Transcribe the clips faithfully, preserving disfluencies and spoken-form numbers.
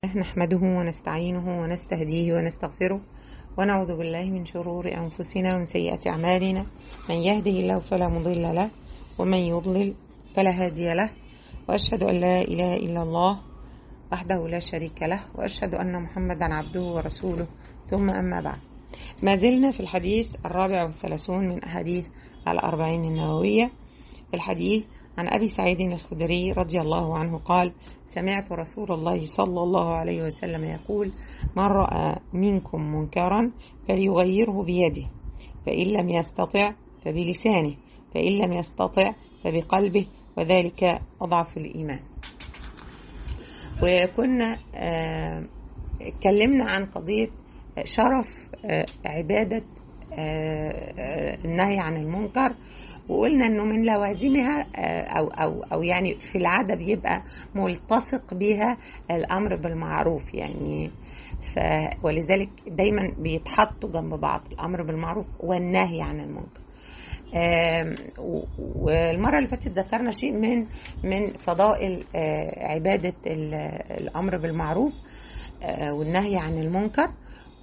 نحمده ونستعينه ونستهديه ونستغفره ونعوذ بالله من شرور أنفسنا ومن سيئات أعمالنا. من يهده الله فلا مضل له ومن يضلل فلا هادي له، وأشهد أن لا إله إلا الله وحده لا شريك له، وأشهد أن محمدا عبده ورسوله، ثم أما بعد. ما زلنا في الحديث الرابع والثلاثون من أحاديث الأربعين النووية. الحديث عن أبي سعيد الخدري رضي الله عنه قال: سمعت رسول الله صلى الله عليه وسلم يقول: من رأى منكم منكرا فليغيره بيده، فإن لم يستطع فبلسانه، فإن لم يستطع فبقلبه، وذلك أضعف الإيمان. وكنا اتكلمنا عن قضية شرف عبادة النهي عن المنكر، وقلنا انه من لوازمها او او او يعني في العاده بيبقى ملتصق بها الامر بالمعروف، يعني ف ولذلك دايما بيتحطوا جنب بعض الامر بالمعروف والنهي عن المنكر. والمره اللي فاتت ذكرنا شيء من من فضائل عباده الامر بالمعروف والنهي عن المنكر،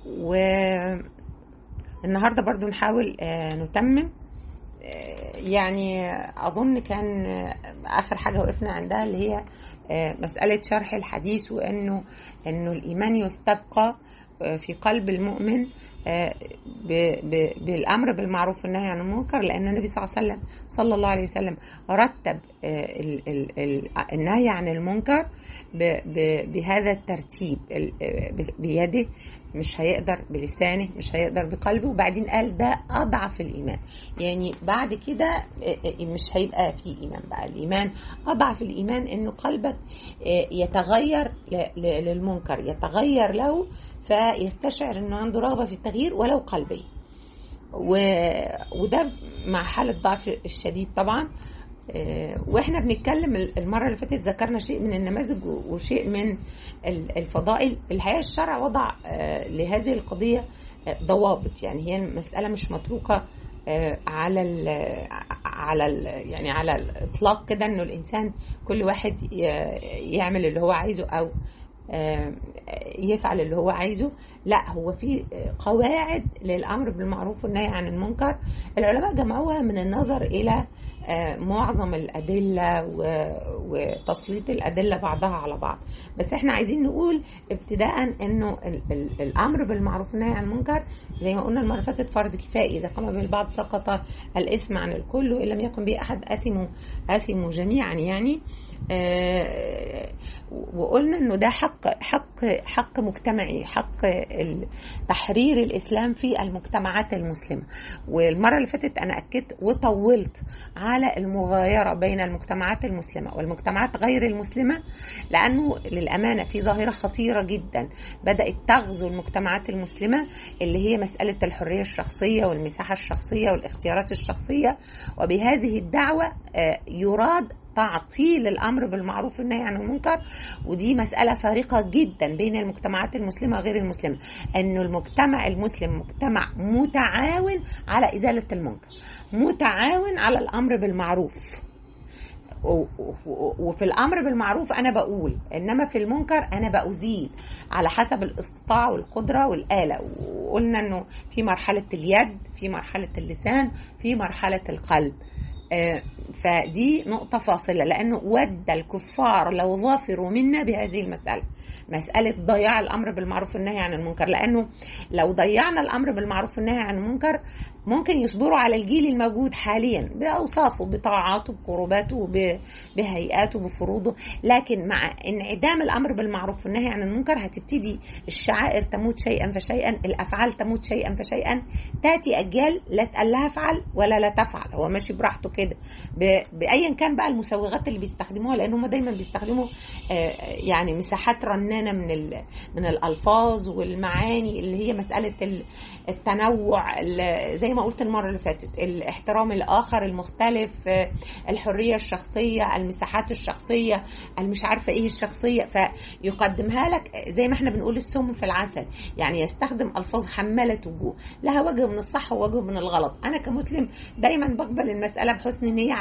والنهارده برضو نحاول نتمم. يعني أظن كان آخر حاجة وقفنا عندها اللي هي مسألة شرح الحديث، وأنه أنه الإيمان يستبقى في قلب المؤمن بالأمر بالمعروف والنهي عن المنكر، لأن النبي صلى الله عليه وسلم صلى الله عليه وسلم رتب النهي عن المنكر بهذا الترتيب: بيده مش هيقدر، بلسانه مش هيقدر، بقلبه، وبعدين قال ده أضعف الإيمان. يعني بعد كده مش هيبقى فيه إيمان بقى، الإيمان أضعف الإيمان إنه قلبك يتغير للمنكر، يتغير له فيستشعر إنه عنده رغبة في التغيير ولو قلبي، وده مع حالة ضعف الشديد طبعا. واحنا بنتكلم المرة اللي فاتت ذكرنا شيء من النماذج وشيء من الفضائل. الحقيقة الشرع وضع لهذه القضية ضوابط، يعني هي مسألة مش متروكة على ال على ال يعني على الإطلاق كده، إنه الإنسان كل واحد يعمل اللي هو عايزه أو يفعل اللي هو عايزه. لا، هو في قواعد للأمر بالمعروف والنهي عن المنكر العلماء جمعوها من النظر إلى معظم الأدلة وتسليط الأدلة بعضها على بعض. بس احنا عايزين نقول ابتداء انه الأمر بالمعروف والنهي عن المنكر زي ما قلنا المرة اللي فاتت فرض كفائي، إذا قام به البعض سقط الإثم عن الكل، وإن لم يكن به أحد آثموا آثموا جميعا. يعني آه وقلنا انه ده حق حق حق مجتمعي، حق تحرير الاسلام في المجتمعات المسلمه. والمره اللي فاتت انا اكدت وطولت على المغايره بين المجتمعات المسلمه والمجتمعات غير المسلمه، لانه للامانه في ظاهره خطيره جدا بدات تغزو المجتمعات المسلمه، اللي هي مساله الحريه الشخصيه والمساحه الشخصيه والاختيارات الشخصيه. وبهذه الدعوه يراد تعطيل الأمر بالمعروف والنهي عن المنكر، ودي مسألة فارقة جدا بين المجتمعات المسلمة وغير المسلمة. أنه المجتمع المسلم مجتمع متعاون على إزالة المنكر، متعاون على الأمر بالمعروف، وفي الأمر بالمعروف أنا بقول، إنما في المنكر أنا بأزيل على حسب الاستطاعة والقدرة والآلة. وقلنا أنه في مرحلة اليد، في مرحلة اللسان، في مرحلة القلب. فدي نقطة فاصلة، لأنه ود الكفار لو ظافروا منا بهذه المسألة، مسألة ضياع الأمر بالمعروف والنهي عن المنكر. لأنه لو ضيعنا الأمر بالمعروف والنهي عن المنكر ممكن يصبروا على الجيل الموجود حاليا بأوصافه، بطاعاته، بقرباته، بهيئاته، بفروضه، لكن مع انعدام الأمر بالمعروف والنهي عن المنكر هتبتدي الشعائر تموت شيئا فشيئا، الأفعال تموت شيئا فشيئا، تأتي أجيال لا تقال لها افعل ولا لا تفعل، هو ماشي براحته كده بأيا كان بقى المسوغات اللي بيستخدموها، لأنهم دايما بيستخدموا يعني مساحات رنانة من من الألفاظ والمعاني، اللي هي مسألة التنوع، زي ما قلت المرة اللي فاتت، الاحترام الآخر، المختلف، الحرية الشخصية، المساحات الشخصية، المش عارفة ايه الشخصية، فيقدمها لك زي ما احنا بنقول السم في العسل، يعني يستخدم ألفاظ حمالة وجوه، لها وجه من الصح ووجه من الغلط. أنا كمسلم دايما بقبل المسألة بحسن نية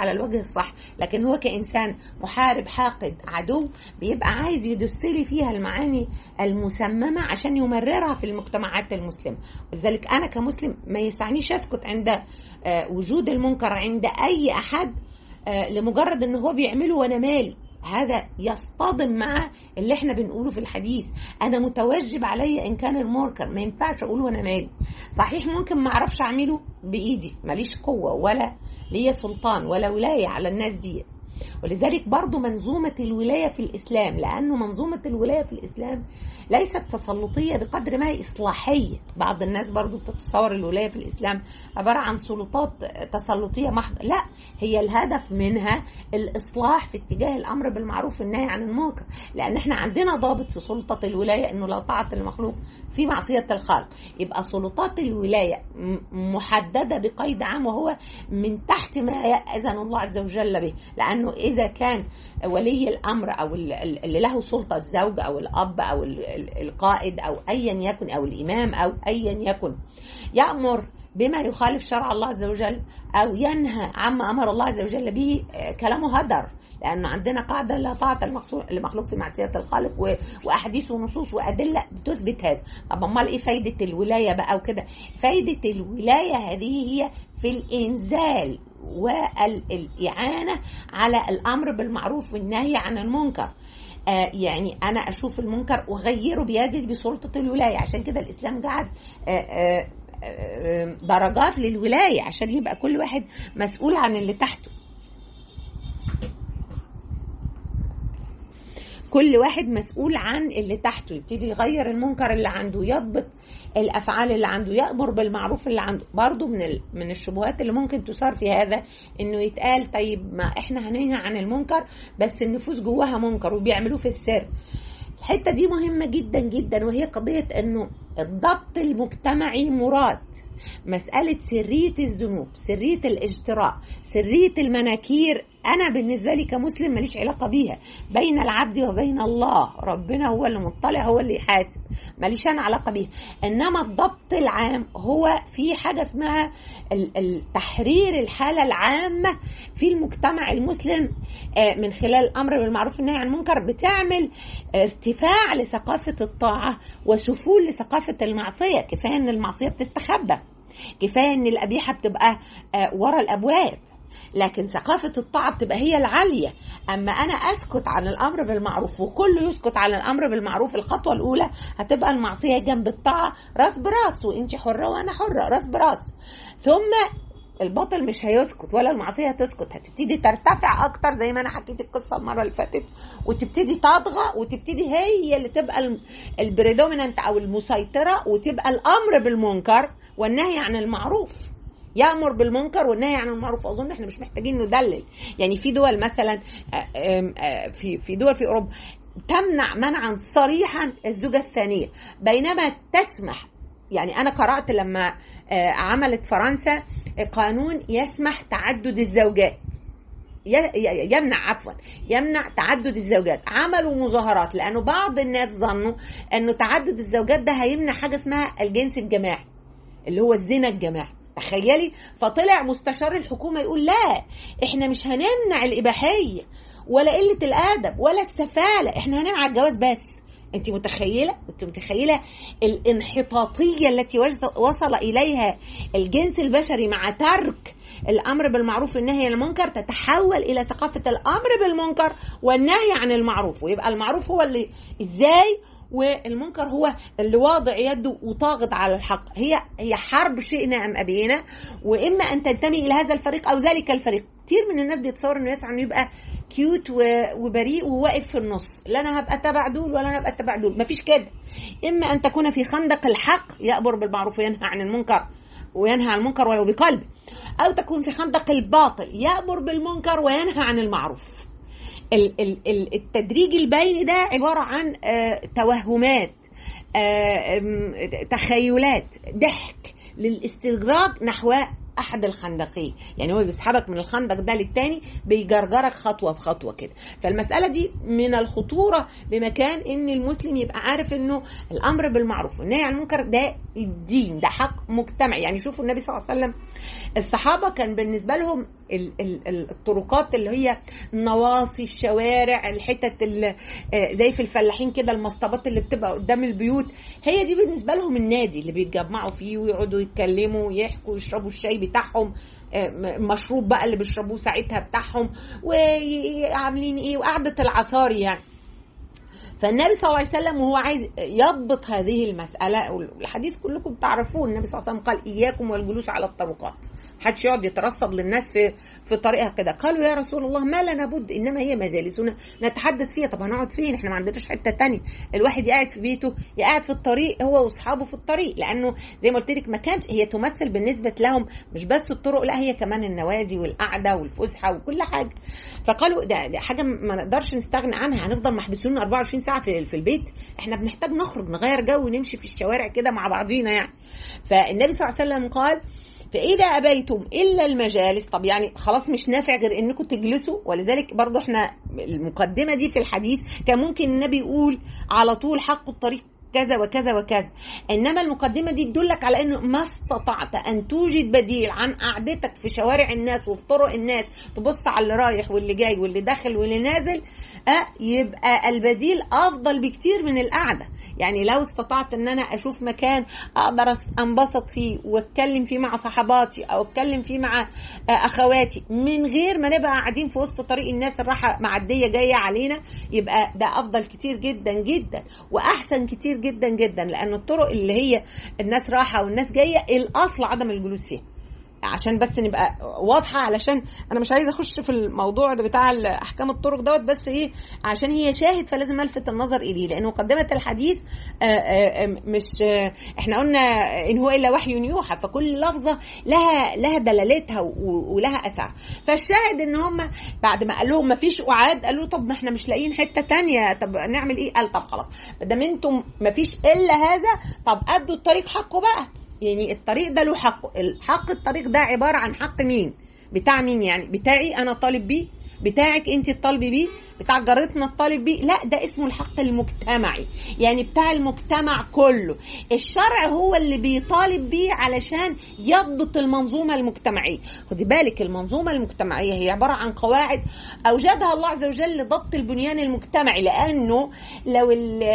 على الوجه الصح، لكن هو كإنسان محارب حاقد عدو بيبقى عايز يدسلي فيها المعاني المسممة عشان يمررها في المجتمعات المسلمة. ولذلك أنا كمسلم ما يسعنيش أسكت عند وجود المنكر عند أي أحد لمجرد أنه هو بيعمله وأنا مالي. هذا يصطدم مع اللي احنا بنقوله في الحديث، انا متوجب علي ان كان المنكر، ما ينفعش اقوله وانا مالي. صحيح ممكن ما اعرفش اعمله بايدي، ماليش قوه ولا ليا سلطان ولا ولايه على الناس دي. ولذلك برضو منظومة الولاية في الإسلام، لأنه منظومة الولاية في الإسلام ليست تسلطية بقدر ما هي إصلاحية. بعض الناس برضو بتتصور الولاية في الإسلام عبارة عن سلطات تسلطية محضة، لا، هي الهدف منها الإصلاح في اتجاه الأمر بالمعروف والنهي عن المنكر. لأن احنا عندنا ضابط في سلطة الولاية أنه لا طاعة المخلوق في معصية الخالق. يبقى سلطات الولاية محددة بقيد عام، وهو من تحت ما يأذن الله عز وجل به. لأنه إذا كان ولي الأمر أو اللي له سلطة الزوج أو الأب أو القائد أو أيا يكن أو الإمام أو أيا يكن يأمر بما يخالف شرع الله عز وجل أو ينهى عما أمر الله عز وجل به، كلامه هدر. لأنه عندنا قاعدة لا طاعة المخلوق في معصية الخالق، وأحاديث ونصوص وأدلة بتثبت هذا. طب أمال إيه فايدة الولاية بقى وكده؟ فايدة الولاية هذه هي في الإنزال والإعانة على الأمر بالمعروف والنهي عن المنكر. آه يعني أنا أشوف المنكر وغيره بيدي بسلطة الولاية. عشان كده الإسلام جعل آه آه آه درجات للولاية عشان يبقى كل واحد مسؤول عن اللي تحته. كل واحد مسؤول عن اللي تحته، يبتدي يغير المنكر اللي عنده، يضبط الافعال اللي عنده، يأمر بالمعروف اللي عنده. برضو من من الشبهات اللي ممكن تثار في هذا انه يتقال طيب ما احنا هننهى عن المنكر بس النفوس جواها منكر وبيعملوه في السر. الحته دي مهمه جدا جدا، وهي قضيه انه الضبط المجتمعي مراد. مسألة سرية الذنوب، سرية الاجتراء، سرية المناكير، أنا بالنسبة لي كمسلم ماليش علاقة بيها، بين العبد وبين الله، ربنا هو اللي مطلع، هو اللي يحاسب، ماليش أنا علاقة بيها. إنما الضبط العام هو في حاجة اسمها التحرير الحالة العامة في المجتمع المسلم من خلال الأمر بالمعروف والنهي عن المنكر، بتعمل ارتفاع لثقافة الطاعة وسفول لثقافة المعصية. كفاية إن المعصية بتستخبى، كفاية ان القبيحة بتبقى ورا الابواب، لكن ثقافة الطاعة بتبقى هي العالية. اما انا اسكت عن الامر بالمعروف وكله يسكت عن الامر بالمعروف، الخطوة الاولى هتبقى المعصية جنب الطاعة راس براس، وانت حرة وانا حرة راس براس. ثم الباطل مش هيسكت ولا المعصية هتسكت، هتبتدي ترتفع اكتر زي ما انا حكيت القصة المرة اللي فاتت، وتبتدي تطغى، وتبتدي هي اللي تبقى البريدومينانت او المسيطرة، وتبقى الامر بالمنكر والنهي عن المعروف. يأمر بالمنكر والنهي عن المعروف. أظن احنا مش محتاجين ندلل. يعني في دول مثلا في في دول في أوروبا تمنع منعا صريحا الزوجة الثانية، بينما تسمح. يعني أنا قرأت لما عملت فرنسا قانون يسمح تعدد الزوجات، يمنع عفوا يمنع تعدد الزوجات. عملوا مظاهرات لأنه بعض الناس ظنوا أنه تعدد الزوجات ده هيمنع حاجة اسمها الجنس الجماعي اللي هو الزنا الجماعي. تخيلي، فطلع مستشار الحكومة يقول لا، احنا مش هنمنع الإباحية ولا قلة الأدب ولا السفالة، احنا هنمنع الجواز بس. انت متخيلة انت متخيلة الانحطاطية التي وصل إليها الجنس البشري مع ترك الأمر بالمعروف والنهي عن المنكر، تتحول إلى ثقافة الأمر بالمنكر والنهي عن المعروف، ويبقى المعروف هو اللي ازاي والمنكر هو اللي واضع يده وطاغط على الحق. هي هي حرب شئنا ام ابينا، واما ان تنتمي الى هذا الفريق او ذلك الفريق. كتير من الناس بيتصور انه يسعى انه يبقى كيوت وبريء وواقف في النص، لا انا هبقى تبع دول ولا انا هبقى تبع دول، مفيش كده. اما ان تكون في خندق الحق يأمر بالمعروف وينهى عن المنكر وينهى عن المنكر ولو بقلبه، او تكون في خندق الباطل يأمر بالمنكر وينهى عن المعروف. التدريج البيني ده عبارة عن توهمات، تخيلات، ضحك للاستدراج نحو أحد الخندقين. يعني هو بيسحبك من الخندق ده للتاني، بيجرجرك خطوة بخطوة كده. فالمسألة دي من الخطورة بمكان إن المسلم يبقى عارف إنه الأمر بالمعروف والنهي عن المنكر ده الدين، ده حق مجتمعي. يعني شوفوا النبي صلى الله عليه وسلم، الصحابة كان بالنسبة لهم الطرقات اللي هي النواصي، الشوارع، الحتت اللي زي في الفلاحين كده المصطبات اللي بتبقى قدام البيوت، هي دي بالنسبه لهم النادي اللي بيتجمعوا فيه ويقعدوا يتكلموا ويحكوا ويشربوا الشاي بتاعهم، مشروب بقى اللي بيشربوه ساعتها بتاعهم، وعاملين ايه، وقعدة العصاري يعني. فالنبي صلى الله عليه وسلم وهو عايز يضبط هذه المسألة، والحديث كلكم تعرفون، النبي صلى الله عليه وسلم قال إياكم والجلوس على الطرقات، محدش يقعد يترصد للناس في في طريقها كده. قالوا يا رسول الله ما لنا بد، إنما هي مجالسنا نتحدث فيها. طب هنقعد فين؟ احنا ما عندناش حتة تانية، الواحد قاعد في بيته، قاعد في الطريق هو واصحابه في الطريق، لأنه زي ما قلت لك ما كانش هي تمثل بالنسبة لهم مش بس الطرق، لا هي كمان النوادي والقعدة والفسحة وكل حاجة. فقالوا ده, ده حاجة ما نقدرش نستغنى عنها، هنفضل محبسون أربعة وعشرين ساعة في, في البيت، احنا بنحتاج نخرج نغير جو ونمشي في الشوارع كده مع بعضينا يعني. فالنبي صلى الله عليه وسلم قال فإذا أبيتم إلا المجالس، طب يعني خلاص مش نافع غير إنكم تجلسوا. ولذلك برضو احنا المقدمة دي في الحديث كان ممكن النبي يقول على طول حق الطريق كذا وكذا وكذا، انما المقدمه دي تدلك على انه ما استطعت ان توجد بديل عن قعدتك في شوارع الناس وفي طرق الناس، تبص على اللي رايح واللي جاي واللي داخل واللي نازل، أه يبقى البديل افضل بكتير من القعده. يعني لو استطعت ان انا اشوف مكان اقدر انبسط فيه واتكلم فيه مع صحباتي او اتكلم فيه مع اخواتي من غير ما نبقى قاعدين في وسط طريق الناس الراحه معديه جايه علينا، يبقى ده افضل كتير جدا جدا واحسن كتير جدا جدا. لان الطرق اللي هي الناس راحه والناس جايه الاصل عدم الجلوس فيها، عشان بس نبقى واضحه، علشان انا مش عايزه اخش في الموضوع ده بتاع احكام الطرق دوت، بس ايه عشان هي شاهد فلازم الفت النظر اليه، لانه مقدمه الحديث مش احنا قلنا ان هو الا وحي يوحى، فكل لفظه لها لها دلالتها ولها اثر. فالشاهد ان هم بعد ما قال لهم ما فيش قعاد، قالوا طب ما احنا مش لاقيين حته تانية، طب نعمل ايه؟ قال طب خلاص ما دام انتم ما فيش الا هذا، طب ادوا الطريق حقه بقى. يعني الطريق ده له حقه، الحق الطريق ده عبارة عن حق مين؟ بتاع مين؟ يعني بتاعي أنا طالب بيه، بتاعك أنت الطالب بيه، بتاع جارتنا الطالب بيه، لا ده اسمه الحق المجتمعي، يعني بتاع المجتمع كله. الشرع هو اللي بيطالب بيه علشان يضبط المنظومة المجتمعية. خدي بالك المنظومة المجتمعية هي عبارة عن قواعد أوجدها الله عز وجل لضبط البنيان المجتمعي، لأنه لو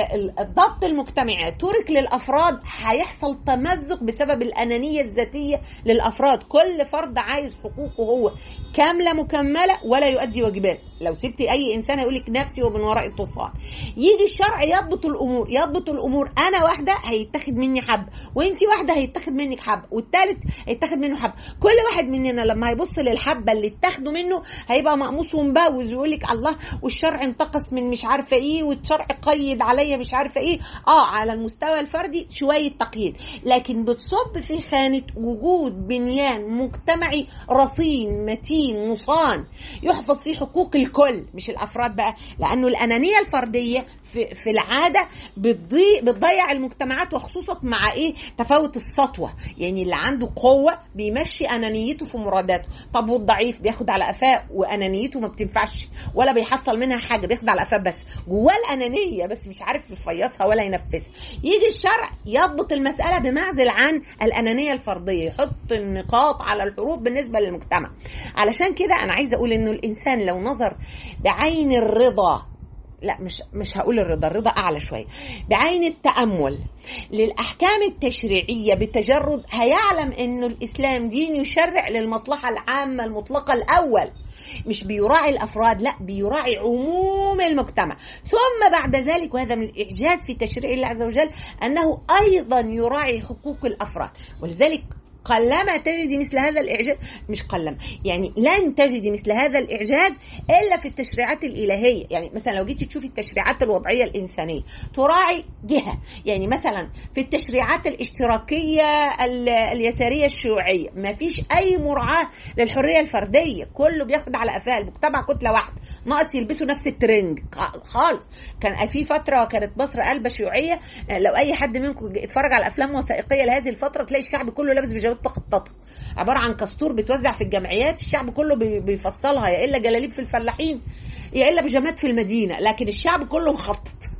الضبط المجتمعي ترك للأفراد هيحصل تمزق بسبب الأنانية الذاتية للأفراد، كل فرد عايز حقوقه هو كاملة مكملة ولا يؤدي واجبات. لو سبت أي إنسان يقول لك نفسي ومن وراء الطوفان، يجي الشرع يضبط الامور، يضبط الامور انا واحده هيتاخد مني حب، وانتي واحده هيتاخد منك حب، والثالث هيتاخد منه حب. كل واحد مننا لما هيبص للحبه اللي اتاخدوا منه هيبقى مقموص ومبوز ويقول لك الله والشرع انتقص من مش عارفه ايه، والشرع قيد عليا مش عارفه ايه. اه على المستوى الفردي شويه تقييد، لكن بتصب في خانه وجود بنيان مجتمعي رصين متين مصان يحفظ فيه حقوق الكل مش الافراد بقى، لانه الانانيه الفرديه في, في العاده بتضيع بتضيع المجتمعات، وخصوصا مع ايه تفاوت السطوه. يعني اللي عنده قوه بيمشي انانيته في مراداته، طب والضعيف بياخد على قفاه وانانيته ما بتنفعش ولا بيحصل منها حاجه، بياخد على قفاه بس جواه الانانيه بس مش عارف يفيصها ولا ينفذها. يجي الشرع يضبط المساله بمعزل عن الانانيه الفرديه، يحط النقاط على الحروف بالنسبه للمجتمع. علشان كده انا عايزه اقول انه الانسان لو نظر بعين الرضا، لا مش مش هقول الرضا، الرضا اعلى شويه، بعين التامل للاحكام التشريعيه بتجرد، هيعلم انه الاسلام دين يشرع للمصلحه العامه المطلقه الاول، مش بيراعي الافراد، لا بيراعي عموم المجتمع. ثم بعد ذلك، وهذا من الاعجاز في تشريع الله عز وجل، انه ايضا يراعي حقوق الافراد. ولذلك قلما تجدي مثل هذا الإعجاز، مش قلما يعني لن تجدي مثل هذا الإعجاز إلا في التشريعات الإلهية. يعني مثلا لو جيتي تشوفي التشريعات الوضعية الإنسانية تراعي جهة، يعني مثلا في التشريعات الاشتراكية اليسارية الشيوعية ما فيش أي مراعاة للحرية الفردية، كله بياخد على قفاه، المجتمع كتلة واحدة، ناقص يلبسوا نفس الترنج خالص. كان في فترة كانت مصر قلبة شيوعية، لو أي حد منكم اتفرج على أفلام وثائقية لهذه الفترة تلاقي الشعب كله لابس بيجامات مخططة عبارة عن كستور بتوزع في الجمعيات، الشعب كله بيفصلها، يا إلا جلاليب في الفلاحين يا إلا بيجامات في المدينة، لكن الشعب كله مخطط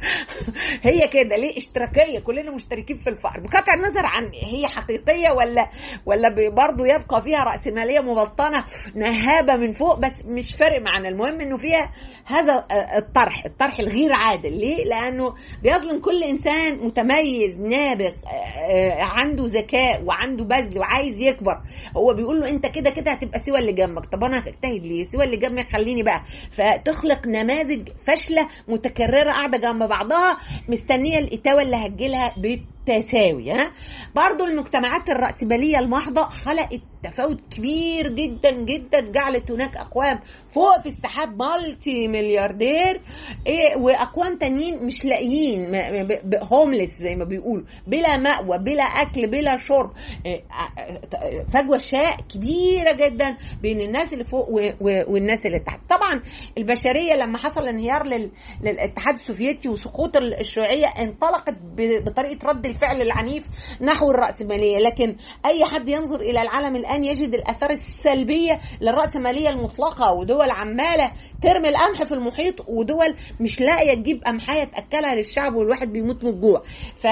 هي كده ليه اشتراكيه، كلنا مشتركين في الفقر بقطع النظر عن هي حقيقيه ولا ولا برضه يبقى فيها راسماليه مبطنه نهابه من فوق، بس مش فارق معنا. المهم انه فيها هذا الطرح الطرح الغير عادل. ليه؟ لانه بيظلم كل انسان متميز نابغ عنده ذكاء وعنده بذل وعايز يكبر. هو بيقول له انت كده كده هتبقى سوى اللي جنبك. طب انا هجتهد ليه؟ سوى اللي جنبي خليني بقى. فتخلق نماذج فاشله متكرره قاعده جنب بعضها مستنيه الاتاوه اللي هتجيلها بالتساوي. ها برضو المجتمعات الرأسمالية المحضة خلقت تفاوت كبير جدا جدا، جعلت هناك اقوام فوق في السحاب مالتي ملياردير، إيه، واقوام تانيين مش لاقيين هوملس زي ما بيقولوا، بلا مأوى بلا اكل بلا شرب. إيه، فجوه شاء كبيره جدا بين الناس اللي فوق والناس اللي تحت. طبعا البشريه لما حصل انهيار للاتحاد السوفيتي وسقوط الشيوعيه انطلقت بطريقه رد الفعل العنيف نحو الرأسماليه، لكن اي حد ينظر الى العالم الان يجد الاثار السلبيه للرأسماليه المطلقه، ودول عماله ترمي القمح في المحيط، ودول مش لاقيه تجيب قمحيه تاكلها للشعب والواحد بيموت من الجوع.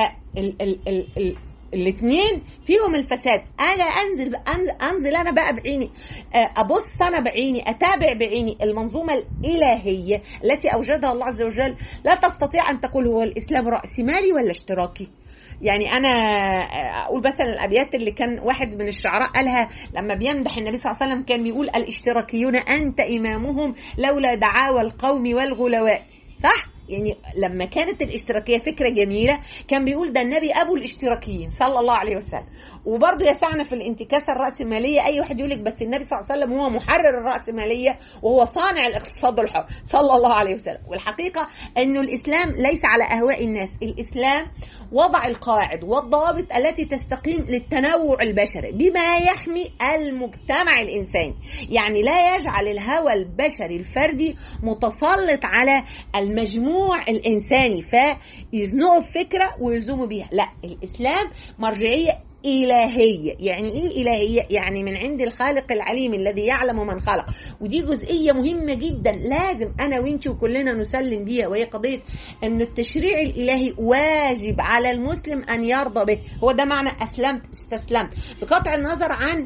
فال الاثنين فيهم الفساد. انا انزل انزل انا بقى بعيني، ابص انا بعيني، اتابع بعيني المنظومه الالهيه التي اوجدها الله عز وجل. لا تستطيع ان تقول هو الاسلام رأسمالي ولا اشتراكي. يعني انا اقول مثلا الابيات اللي كان واحد من الشعراء قالها لما بيمدح النبي صلى الله عليه وسلم، كان بيقول الاشتراكيون انت امامهم لولا دعاوى القوم والغلواء. صح؟ يعني لما كانت الاشتراكية فكرة جميلة كان بيقول ده النبي أبو الاشتراكيين صلى الله عليه وسلم. وبرضه يسعنا في الانتكاسة الرأسمالية أي واحد يقولك بس النبي صلى الله عليه وسلم هو محرر الرأسمالية وهو صانع الاقتصاد الحر صلى الله عليه وسلم. والحقيقة أنه الإسلام ليس على أهواء الناس، الإسلام وضع القواعد والضوابط التي تستقيم للتنوع البشري بما يحمي المجتمع الإنساني. يعني لا يجعل الهوى البشري الفردي متسلط على المجموع الإنساني فيزنقوا الفكرة ويلزموا بيها. لا، الإسلام مرجعية إلهية. يعني إيه إلهية؟ يعني من عند الخالق العليم الذي يعلم من خلق. ودي جزئية مهمة جدا لازم أنا وإنتي وكلنا نسلم بيها، وهي قضية أن التشريع الإلهي واجب على المسلم أن يرضى به. هو ده معنى أسلمت استسلمت، بقطع النظر عن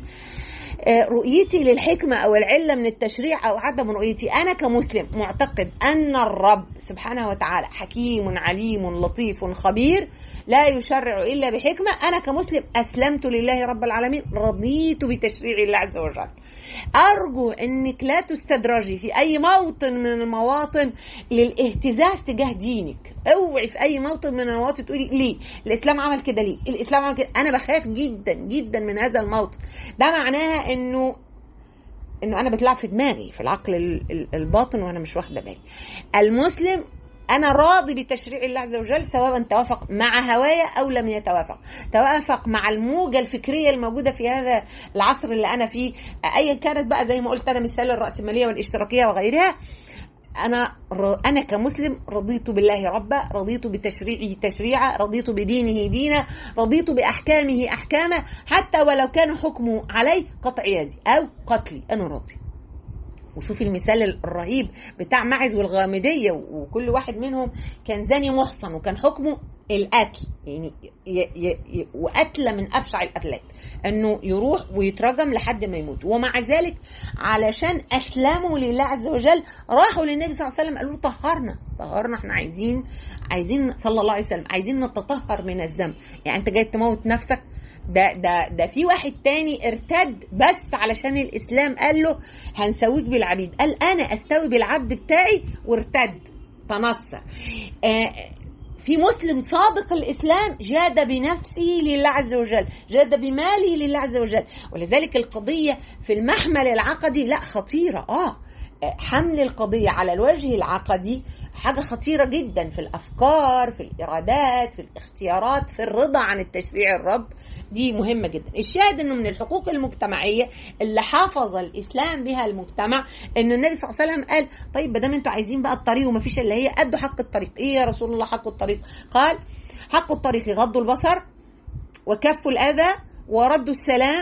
رؤيتي للحكمة أو العلة من التشريع أو عدم رؤيتي. أنا كمسلم معتقد أن الرب سبحانه وتعالى حكيم عليم لطيف خبير لا يشرع إلا بحكمة. أنا كمسلم أسلمت لله رب العالمين، رضيت بتشريع الله عز وجل. أرجو أنك لا تستدرجي في أي موطن من المواطن للاهتزاز تجاه دينك. اوعي في أي موطن من المواطن تقولي ليه الإسلام عمل كده، ليه الإسلام عمل كده. أنا بخاف جدا جدا من هذا الموطن. ده معناها أنه أنه أنا بتلعب في دماغي في العقل الباطن وأنا مش واخدة بالي. المسلم أنا راضي بتشريع الله عز وجل سواء توافق مع هوايا أو لم يتوافق، توافق مع الموجة الفكرية الموجودة في هذا العصر اللي أنا فيه أيا كانت بقى، زي ما قلت أنا مثال الرأسمالية والاشتراكية وغيرها. أنا أنا كمسلم رضيت بالله ربا، رضيت بتشريعه تشريعا، رضيت بدينه دينا، رضيت بأحكامه أحكاما، حتى ولو كان حكمه علي قطع يدي أو قتلي أنا راضي. وشوفي المثال الرهيب بتاع معز والغامدية، وكل واحد منهم كان زاني محصن وكان حكمه القتل، يعني ي ي ي وقتل من أبشع القتلات، أنه يروح ويترجم لحد ما يموت. ومع ذلك علشان أسلموا لله عز وجل راحوا للنبي صلى الله عليه وسلم قالوا طهرنا طهرنا احنا عايزين عايزين صلى الله عليه وسلم عايزين نتطهر من الذنب. يعني أنت جاي تموت نفسك؟ ده ده ده في واحد تاني ارتد بس علشان الإسلام قال له هنسويك بالعبيد، قال أنا أستوي بالعبد بتاعي وارتد تنصر. آه في مسلم صادق الإسلام جاد بنفسه لله عز وجل، جاد بماله لله عز وجل. ولذلك القضية في المحمل العقدي لا خطيرة. آه حمل القضية على الوجه العقدي حاجة خطيرة جدا في الأفكار، في الإرادات، في الاختيارات، في الرضا عن التشريع الرب، دي مهمة جدا. الشاهد أنه من الحقوق المجتمعية اللي حافظ الإسلام بها المجتمع أنه النبي صلى الله عليه وسلم قال طيب بدام أنتوا عايزين بقى الطريق وما فيش إلا هي، أدوا حق الطريق. إيه يا رسول الله حق الطريق؟ قال حق الطريق غض البصر وكف الأذى وردوا السلام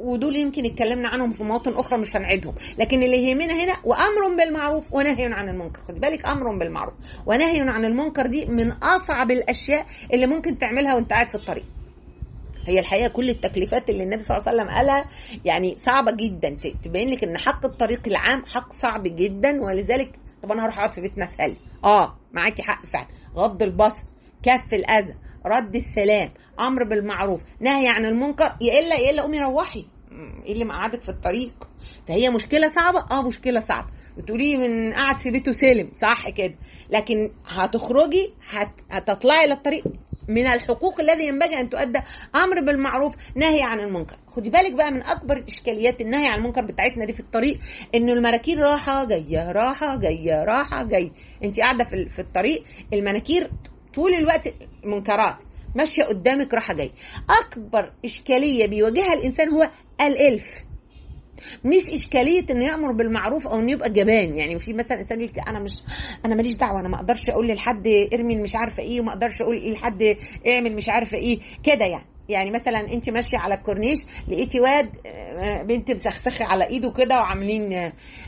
ودول يمكن اتكلمنا عنهم في مواطن اخرى مش هنعيدهم، لكن اللي يهمنا هنا وامر بالمعروف ونهي عن المنكر. خد بالك، امر بالمعروف ونهي عن المنكر دي من اصعب الاشياء اللي ممكن تعملها وانت قاعد في الطريق. هي الحقيقه كل التكليفات اللي النبي صلى الله عليه وسلم قالها يعني صعبه جدا، تبين لك ان حق الطريق العام حق صعب جدا. ولذلك طب انا هروح اقعد في بيت ناس هلي، اه معاكي حق فعلا، غض البصر، كف الاذى، رد السلام، امر بالمعروف، نهي عن المنكر، يا الا يا الا قومي روحي، ايه اللي مقعدك في الطريق؟ فهي مشكله صعبه، اه مشكله صعبه، بتقولي من قاعد في بيته سالم، صح كده، لكن هتخرجي هت... هتطلعي للطريق. من الحقوق الذي ينبغي ان تؤدى امر بالمعروف، نهي عن المنكر. خدي بالك بقى من اكبر الاشكاليات النهي عن المنكر بتاعتنا دي في الطريق، انه المراكير راحه جايه راحه جايه راحه جايه، انت قاعده في في الطريق المناكير طول الوقت منكرات ماشيه قدامك راحه جايه. اكبر اشكاليه بيواجهها الانسان هو الالف، مش اشكاليه انه يامر بالمعروف او انه يبقى جبان. يعني في مثلا انسان يقول انا مش انا ماليش دعوه، انا ما اقدرش اقول لحد ارمي مش عارفه ايه، وما اقدرش اقول لحد اعمل مش عارفه ايه كده. يعني يعني مثلا انت ماشيه على الكورنيش لقيتي واد بنت مسخسخه على ايده كده وعاملين،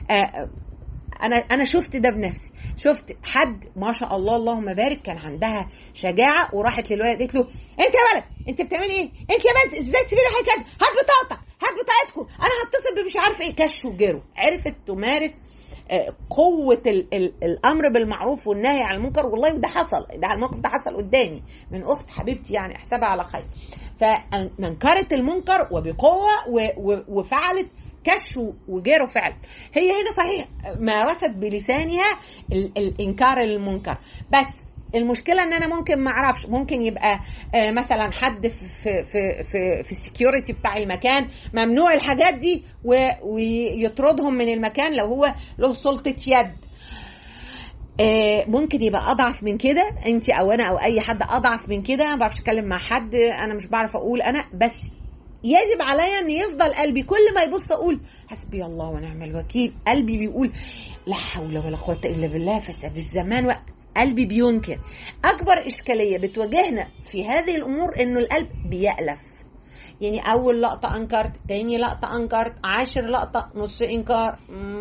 انا انا شفت ده بنفسي، شفت حد ما شاء الله اللهم بارك كان عندها شجاعه وراحت للولد قالت له انت يا ولد انت بتعملي ايه؟ انت يا بنت ازاي تسيبي لي حاجه كده؟ هات بطاقتك، هات بطاقتكم، انا هتصل بمش عارف ايه. كش وجروا. عرفت تمارس قوه ال ال الامر بالمعروف والنهي عن المنكر. والله ده حصل، ده الموقف ده حصل قدامي من اخت حبيبتي يعني احسبها على خير، فننكرت المنكر وبقوه وفعلت كش وجيره فعل. هي هنا صحيح مارست بلسانها الانكار المنكر، بس المشكله ان انا ممكن ما اعرفش، ممكن يبقى مثلا حد في في في في السكيورتي بتاع المكان ممنوع الحاجات دي ويطردهم من المكان لو هو له سلطه يد. ممكن يبقى اضعف من كده، انت او انا او اي حد اضعف من كده، ما بعرفش اتكلم مع حد، انا مش بعرف اقول انا، بس يجب عليا ان يفضل قلبي كل ما يبص اقول حسبي الله ونعم الوكيل. قلبي بيقول لا حول ولا قوه الا بالله، فساد الزمان، قلبي بينكر. اكبر اشكاليه بتواجهنا في هذه الامور انه القلب بيألف. يعني اول لقطه انكرت، تاني لقطه انكرت، عاشر لقطه نص انكار،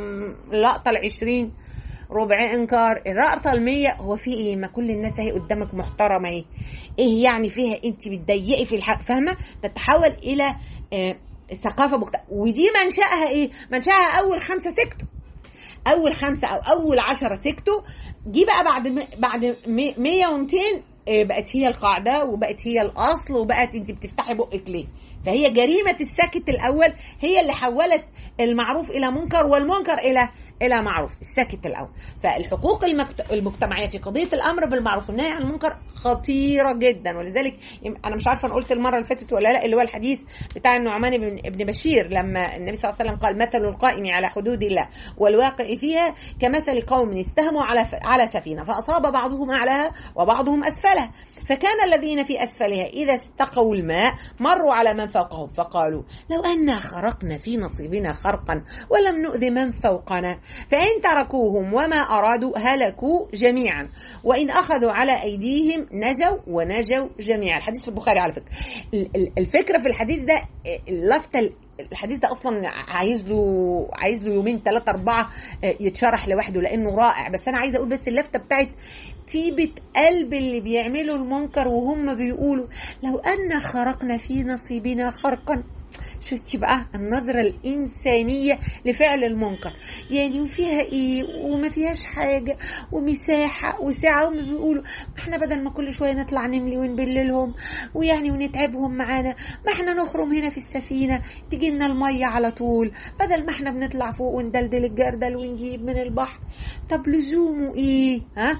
لقطه العشرين ربع انكار، الرقصه المية. هو في ايه؟ ما كل الناس اهي قدامك محترمه ايه ايه يعني فيها انت بتضيقي في الحق؟ فاهمه؟ تتحول الى آه ثقافه بكت... ودي منشأها ايه؟ منشأها اول خمسه سكتوا، اول خمسه او اول عشرة سكتوا، جي بقى بعد م... بعد مية ومتين آه بقت هي القاعده وبقت هي الاصل، وبقت انت بتفتحي بقك ليه؟ فهي جريمه السكت الاول هي اللي حولت المعروف الى منكر والمنكر الى الى معروف، السكت الاول. فالحقوق المجتمعيه في قضيه الامر بالمعروف والنهي عن المنكر خطيره جدا. ولذلك انا مش عارفه انا قلت المره اللي فاتت ولا لا، اللي هو الحديث بتاع النعمان بن ابن بشير لما النبي صلى الله عليه وسلم قال مثل القائم على حدود الله والواقع فيها كمثل قوم استهموا على على سفينه فاصاب بعضهم اعلاها وبعضهم اسفلها، فكان الذين في اسفلها اذا استقوا الماء مروا على من فوقهم فقالوا لو أنا خرقنا في نصيبنا خرقا ولم نؤذ من فوقنا، فإن تركوهم وما أرادوا هلكوا جميعا، وإن أخذوا على أيديهم نجوا ونجوا جميعا. الحديث في البخاري على فكرة. الفكرة في الحديث ده اللفتة، الحديث ده اصلا عايز له عايز له يومين ثلاثه اربعه يتشرح لوحده لانه رائع، بس انا عايزه اقول بس اللفته بتاعت طيبه قلب اللي بيعملوا المنكر وهم بيقولوا لو ان خرقنا في نصيبنا خرقا. شفتي بقى النظرة الإنسانية لفعل المنكر؟ يعني وفيها إيه وما فيهاش حاجة ومساحة وسعة، وما بيقولوا ما احنا بدل ما كل شوية نطلع نملي ونبللهم ويعني ونتعبهم معانا، ما احنا نخرم هنا في السفينة تجي لنا المية على طول، بدل ما احنا بنطلع فوق وندلدل الجردل ونجيب من البحر. طب لزومه إيه؟ ها؟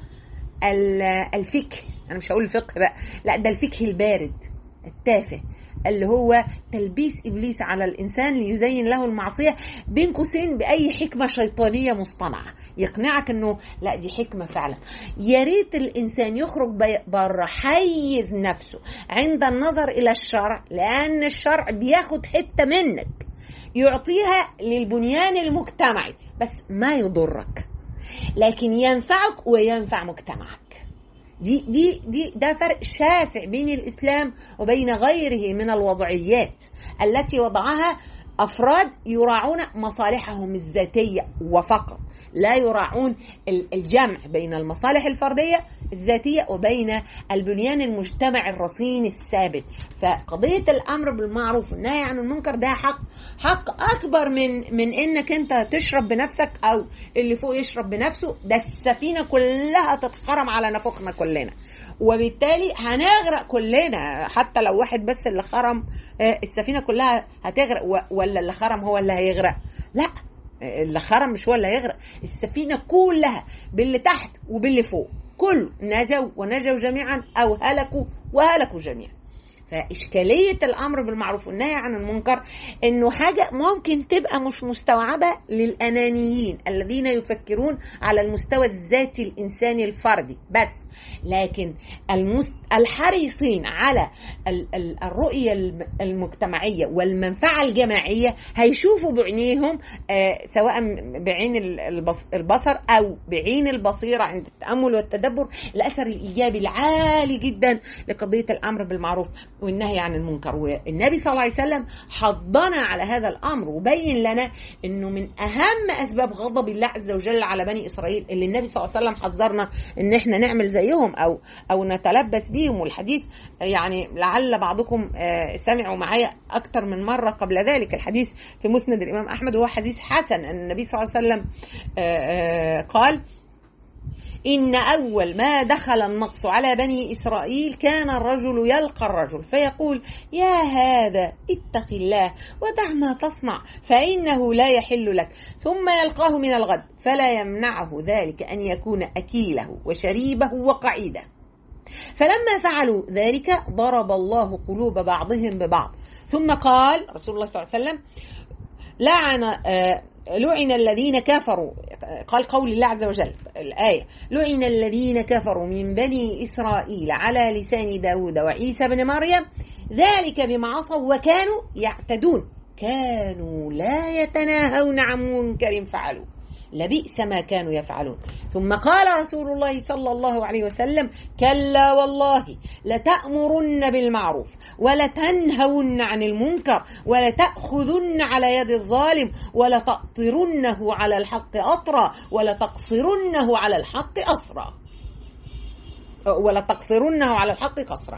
الفقه، أنا مش هقول الفقه بقى، لا ده الفقه البارد التافه اللي هو تلبيس إبليس على الإنسان ليزين له المعصية بين قوسين بأي حكمة شيطانية مصطنعة يقنعك أنه لا دي حكمة فعلا. يا ريت الإنسان يخرج بره حيز نفسه عند النظر إلى الشرع، لأن الشرع بياخد حتة منك يعطيها للبنيان المجتمعي بس ما يضرك، لكن ينفعك وينفع مجتمعك. دي دي دي ده فرق شاسع بين الإسلام وبين غيره من الوضعيات التي وضعها أفراد يراعون مصالحهم الذاتية وفقط، لا يراعون الجمع بين المصالح الفردية الذاتية وبين البنيان المجتمع الرصين الثابت. فقضية الأمر بالمعروف والنهي عن المنكر ده حق حق أكبر من من إنك أنت تشرب بنفسك أو اللي فوق يشرب بنفسه. ده السفينة كلها تتخرم على نفوخنا كلنا، وبالتالي هنغرق كلنا. حتى لو واحد بس اللي خرم السفينة كلها هتغرق، ولا اللي خرم هو اللي هيغرق؟ لا، اللي خرم مش هو اللي هيغرق، السفينة كلها باللي تحت وباللي فوق كل نجوا ونجوا جميعا أو هلكوا وهلكوا جميعا. فإشكالية الأمر بالمعروف والنهي عن المنكر إنه حاجة ممكن تبقى مش مستوعبة للأنانيين الذين يفكرون على المستوى الذاتي الإنساني الفردي بس، لكن الحريصين على الرؤية المجتمعية والمنفعة الجماعية هيشوفوا بعينيهم، سواء بعين البصر أو بعين البصيرة عند التأمل والتدبر، الأثر الإيجابي العالي جدا لقضية الأمر بالمعروف والنهي عن المنكر. والنبي صلى الله عليه وسلم حضنا على هذا الأمر وبين لنا أنه من أهم أسباب غضب الله عز وجل على بني إسرائيل اللي النبي صلى الله عليه وسلم حذرنا أن احنا نعمل زيهم أو أو نتلبس بيهم. والحديث يعني لعل بعضكم سمعوا معايا أكثر من مرة قبل ذلك، الحديث في مسند الإمام أحمد وهو حديث حسن، أن النبي صلى الله عليه وسلم قال: إن أول ما دخل النقص على بني إسرائيل كان الرجل يلقى الرجل فيقول: يا هذا اتق الله ودع ما تصنع فإنه لا يحل لك، ثم يلقاه من الغد فلا يمنعه ذلك أن يكون أكيله وشريبه وقعيده. فلما فعلوا ذلك ضرب الله قلوب بعضهم ببعض. ثم قال رسول الله صلى الله عليه وسلم: لعن آه لعن الذين كفروا، قال قول الله عز وجل الآية: لعن الذين كفروا من بني إسرائيل على لسان داود وعيسى بن مريم ذلك بما عصوا وكانوا يعتدون كانوا لا يتناهون عن منكر فعلوا لبئس ما كانوا يفعلون. ثم قال رسول الله صلى الله عليه وسلم: كلا والله لتأمرن بالمعروف ولتنهون عن المنكر ولتأخذن على يد الظالم ولتأطرنه على الحق أطرا ولتقصرنه على الحق أسرا ولا تقصرنه على الحق قصرا.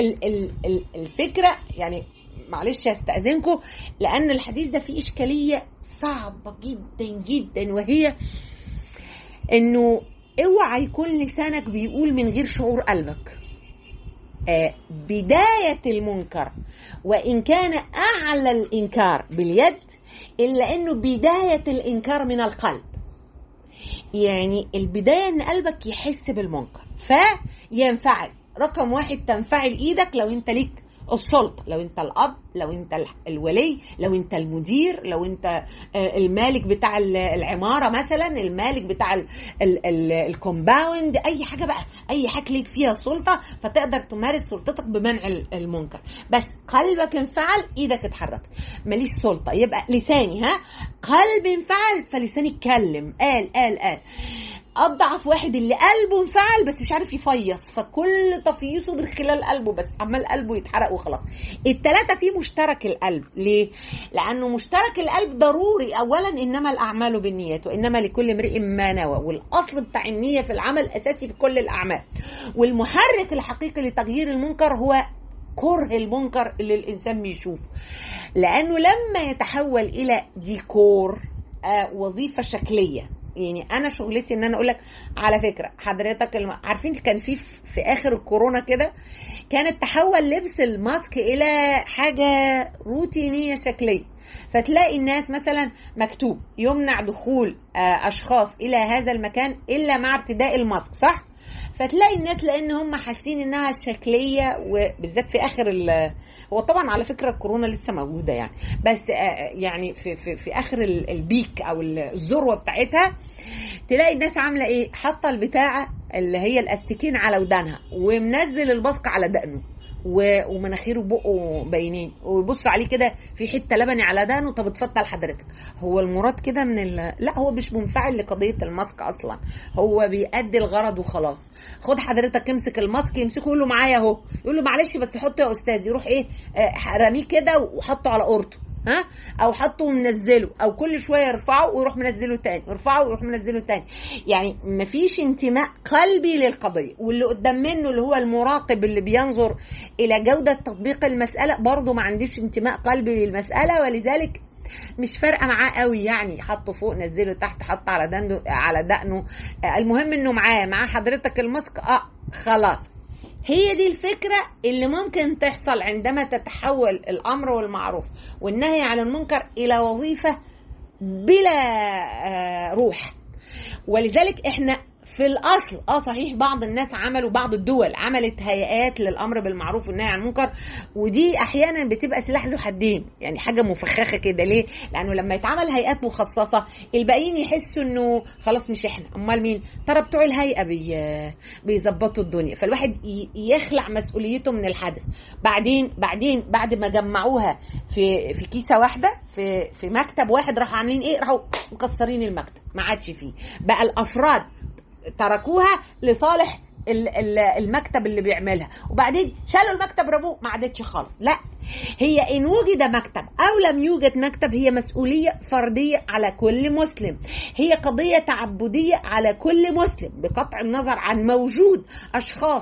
الفكرة يعني معلش هستأذنكم لأن الحديث ده فيه إشكالية صعبة جدا جدا، وهي انه اوعى يكون لسانك بيقول من غير شعور قلبك. آه بداية المنكر وإن كان أعلى الإنكار باليد إلا أنه بداية الإنكار من القلب. يعني البداية أن قلبك يحس بالمنكر فينفعل. رقم واحد تنفعل إيدك لو أنت ليك السلطة، لو انت الاب، لو انت الولي، لو انت المدير، لو انت المالك بتاع العمارة مثلا، المالك بتاع الكومباوند، اي حاجة بقى، اي حاجة ليك فيها سلطة فتقدر تمارس سلطتك بمنع المنكر. بس قلبك انفعل ايدك اتحرك، ماليش سلطة، يبقى لساني ها قلبي انفعل فلساني اتكلم قال قال قال. أضعف واحد اللي قلبه انفعل بس مش عارف يفيص، فكل تفييصه من خلال قلبه بس، عمال قلبه يتحرق وخلاص. التلاتة فيه مشترك القلب. ليه؟ لأنه مشترك القلب ضروري. أولا إنما الأعمال بالنيات وإنما لكل امرئ ما نوى، والأصل بتاع النية في العمل أساسي في كل الأعمال. والمحرك الحقيقي لتغيير المنكر هو كره المنكر اللي الإنسان بيشوفه، لأنه لما يتحول إلى ديكور آه وظيفة شكلية. يعني انا شغلتي ان انا اقول لك على فكره حضرتك الم... عارفين كان في في اخر الكورونا كده كانت تحول لبس الماسك الى حاجه روتينيه شكليه، فتلاقي الناس مثلا مكتوب يمنع دخول اشخاص الى هذا المكان الا مع ارتداء الماسك، صح؟ فتلاقي الناس لان هم حاسين انها شكليه، وبالذات في اخر ال هو طبعا على فكره الكورونا لسه موجوده يعني، بس يعني في في في اخر البيك او الذروه بتاعتها تلاقي الناس عامله ايه؟ حاطه البتاعه اللي هي الاستيكين على ودانها ومنزل البصق على دقنه ومناخيره وبقه باينين، ويبص عليه كده في حته لبني على دقنه. طب اتفضل حضرتك، هو المراد كده من ال... لا هو مش منفعل لقضيه الماسك اصلا، هو بيأدي الغرض وخلاص. خد حضرتك امسك الماسك، يمسكه يقول له معايا اهو، يقول له معلش بس حطه يا استاذ، يروح ايه آه رميه كده وحطه على قورته ها، او حطه ومنزله، او كل شويه يرفعه ويروح منزله تاني، يرفعه ويروح منزله تاني. يعني مفيش انتماء قلبي للقضيه. واللي قدام منه اللي هو المراقب اللي بينظر الى جوده تطبيق المساله برضه ما عنديش انتماء قلبي للمساله، ولذلك مش فارقه معاه قوي. يعني حطه فوق نزله تحت، حط على دقنه على دقنه، المهم انه معاه معاه حضرتك الماسك، اه خلاص. هي دي الفكرة اللي ممكن تحصل عندما تتحول الأمر والمعروف والنهي عن المنكر إلى وظيفة بلا روح. ولذلك احنا في الأصل اه صحيح بعض الناس عملوا، بعض الدول عملت هيئات للأمر بالمعروف والنهي عن المنكر، ودي أحيانا بتبقى سلاح ذو حدين، يعني حاجة مفخخة كده. ليه؟ لأنه لما يتعمل هيئات مخصصة الباقيين يحسوا إنه خلاص مش احنا، أمال مين؟ ترى بتوع الهيئة بي بيظبطوا الدنيا، فالواحد يخلع مسؤوليته من الحدث. بعدين بعدين بعد ما جمعوها في في كيسة واحدة، في في مكتب واحد، راحوا عاملين ايه؟ راحوا مكسرين المكتب، ما عادش فيه بقى. الأفراد تركوها لصالح المكتب اللي بيعملها، وبعدين شالوا المكتب رموه، ما عادتش خالص. لا، هي إن وجد مكتب أو لم يوجد مكتب هي مسؤولية فردية على كل مسلم، هي قضية تعبدية على كل مسلم، بقطع النظر عن موجود أشخاص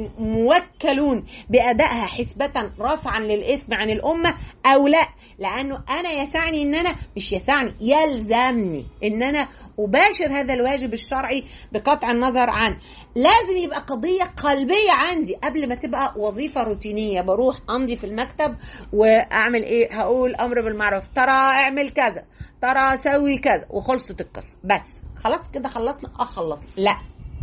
موكلون بأدائها حسبة رفعا للإثم عن الأمة أو لا. لأنه أنا يسعني إن أنا مش يسعني يلزمني إن أنا أباشر هذا الواجب الشرعي بقطع النظر عن، لازم يبقى قضية قلبية عندي قبل ما تبقى وظيفة روتينية. بروح أمضي في المكتب وأعمل إيه؟ هقول أمر بالمعروف، ترى اعمل كذا، ترى سوي كذا، وخلصت القصة. بس خلاص كده خلصنا؟ أه خلصنا. لا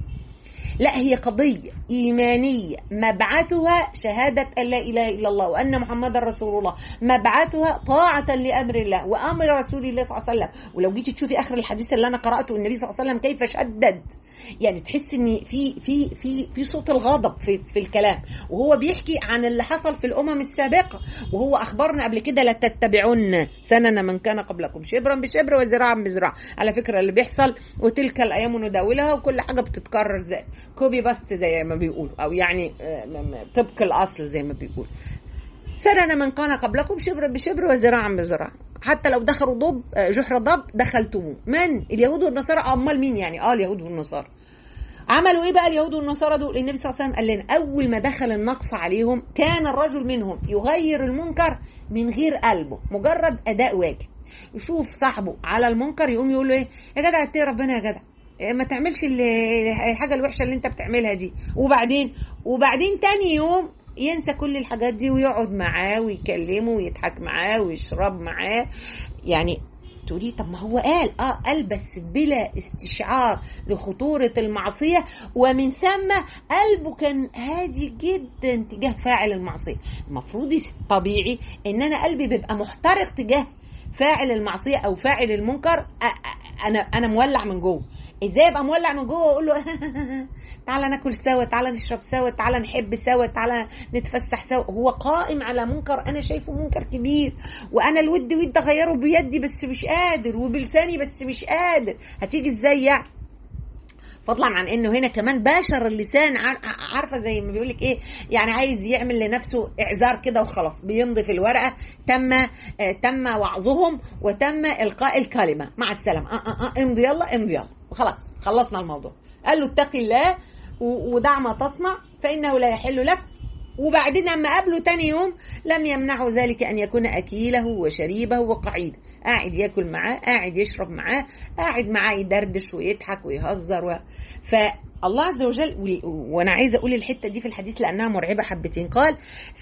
لا، هي قضية إيمانية مبعثها شهادة أن لا إله إلا الله وأن محمد رسول الله، مبعثها طاعة لأمر الله وأمر رسول الله صلى الله عليه وسلم. ولو جيت تشوفي آخر الحديث اللي أنا قرأته النبي صلى الله عليه وسلم كيف شدد، يعني تحس ان في في في في صوت الغضب في في الكلام، وهو بيحكي عن اللي حصل في الامم السابقه، وهو اخبرنا قبل كده لا تتبعون سنن من كان قبلكم شبرا بشبر وذراعا بذراع. على فكره اللي بيحصل وتلك الايام نداولها، وكل حاجه بتتكرر زي كوبي باست زي ما بيقولوا، او يعني طبق الاصل زي ما بيقول. سنن من كان قبلكم شبرا بشبر وذراعا بذراع، حتى لو دخلوا ضب جحر ضب دخلتموه. من؟ اليهود والنصارى. امال مين يعني؟ اه اليهود والنصارى. عملوا ايه بقى اليهود والنصارى دول؟ النبي صلى الله عليه وسلم قال لنا اول ما دخل النقص عليهم كان الرجل منهم يغير المنكر من غير قلبه، مجرد اداء واجب. يشوف صاحبه على المنكر يقوم يقول له ايه يا جدع اتقي ربنا يا جدع، ما تعملش الحاجه الوحشه اللي انت بتعملها دي. وبعدين وبعدين تاني يوم ينسى كل الحاجات دي ويقعد معاه ويكلمه ويضحك معاه ويشرب معاه. يعني تقولي طب ما هو قال اه قال بس بلا استشعار لخطورة المعصية، ومن ثم قلبه كان هادي جدا تجاه فاعل المعصية. المفروض طبيعي ان انا قلبي بيبقى محترق تجاه فاعل المعصية او فاعل المنكر. انا انا مولع من جوه. ازاي ابقى مولع من جوه واقول له تعالى ناكل سوا، تعالى نشرب سوا، تعالى نحب سوا، تعالى نتفسح سوا؟ هو قائم على منكر انا شايفه منكر كبير، وانا الود ود اغيره بيدي بس مش قادر، وبلساني بس مش قادر. هتيجي ازاي يعني؟ فضلا عن انه هنا كمان باشر اللسان، عارفه زي ما بيقولك ايه، يعني عايز يعمل لنفسه اعذار كده وخلاص، بيمضي في الورقه تم آه تم وعظهم وتم القاء الكلمه مع السلامه، اه اه اه امضي يلا امضي يلا وخلاص خلصنا الموضوع. قال له اتقي الله ودع ما تصنع فانه لا يحل لك. وبعدين لما قابله تاني يوم لم يمنعه ذلك أن يكون أكيله وشريبه وقعيده، قاعد يأكل معاه، قاعد يشرب معاه، قاعد معاه يدردش ويضحك ويهزر و... فالله عز وجل، وأنا عايزة أقول الحتة دي في الحديث لأنها مرعبة حبتين، قال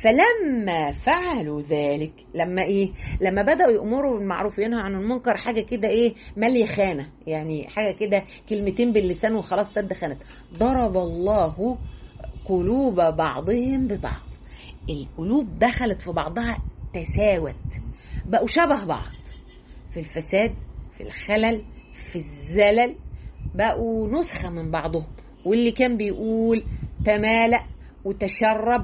فلما فعلوا ذلك، لما إيه؟ لما بدأوا يأمروا بالمعروف وينهوا عن المنكر، حاجة كده إيه مالية خانة، يعني حاجة كده كلمتين باللسان وخلاص سد خانت. ضرب الله قلوب بعضهم ببعض، القلوب دخلت في بعضها تساوت، بقوا شبه بعض في الفساد، في الخلل، في الزلل، بقوا نسخة من بعضهم. واللي كان بيقول تمالأ وتشرب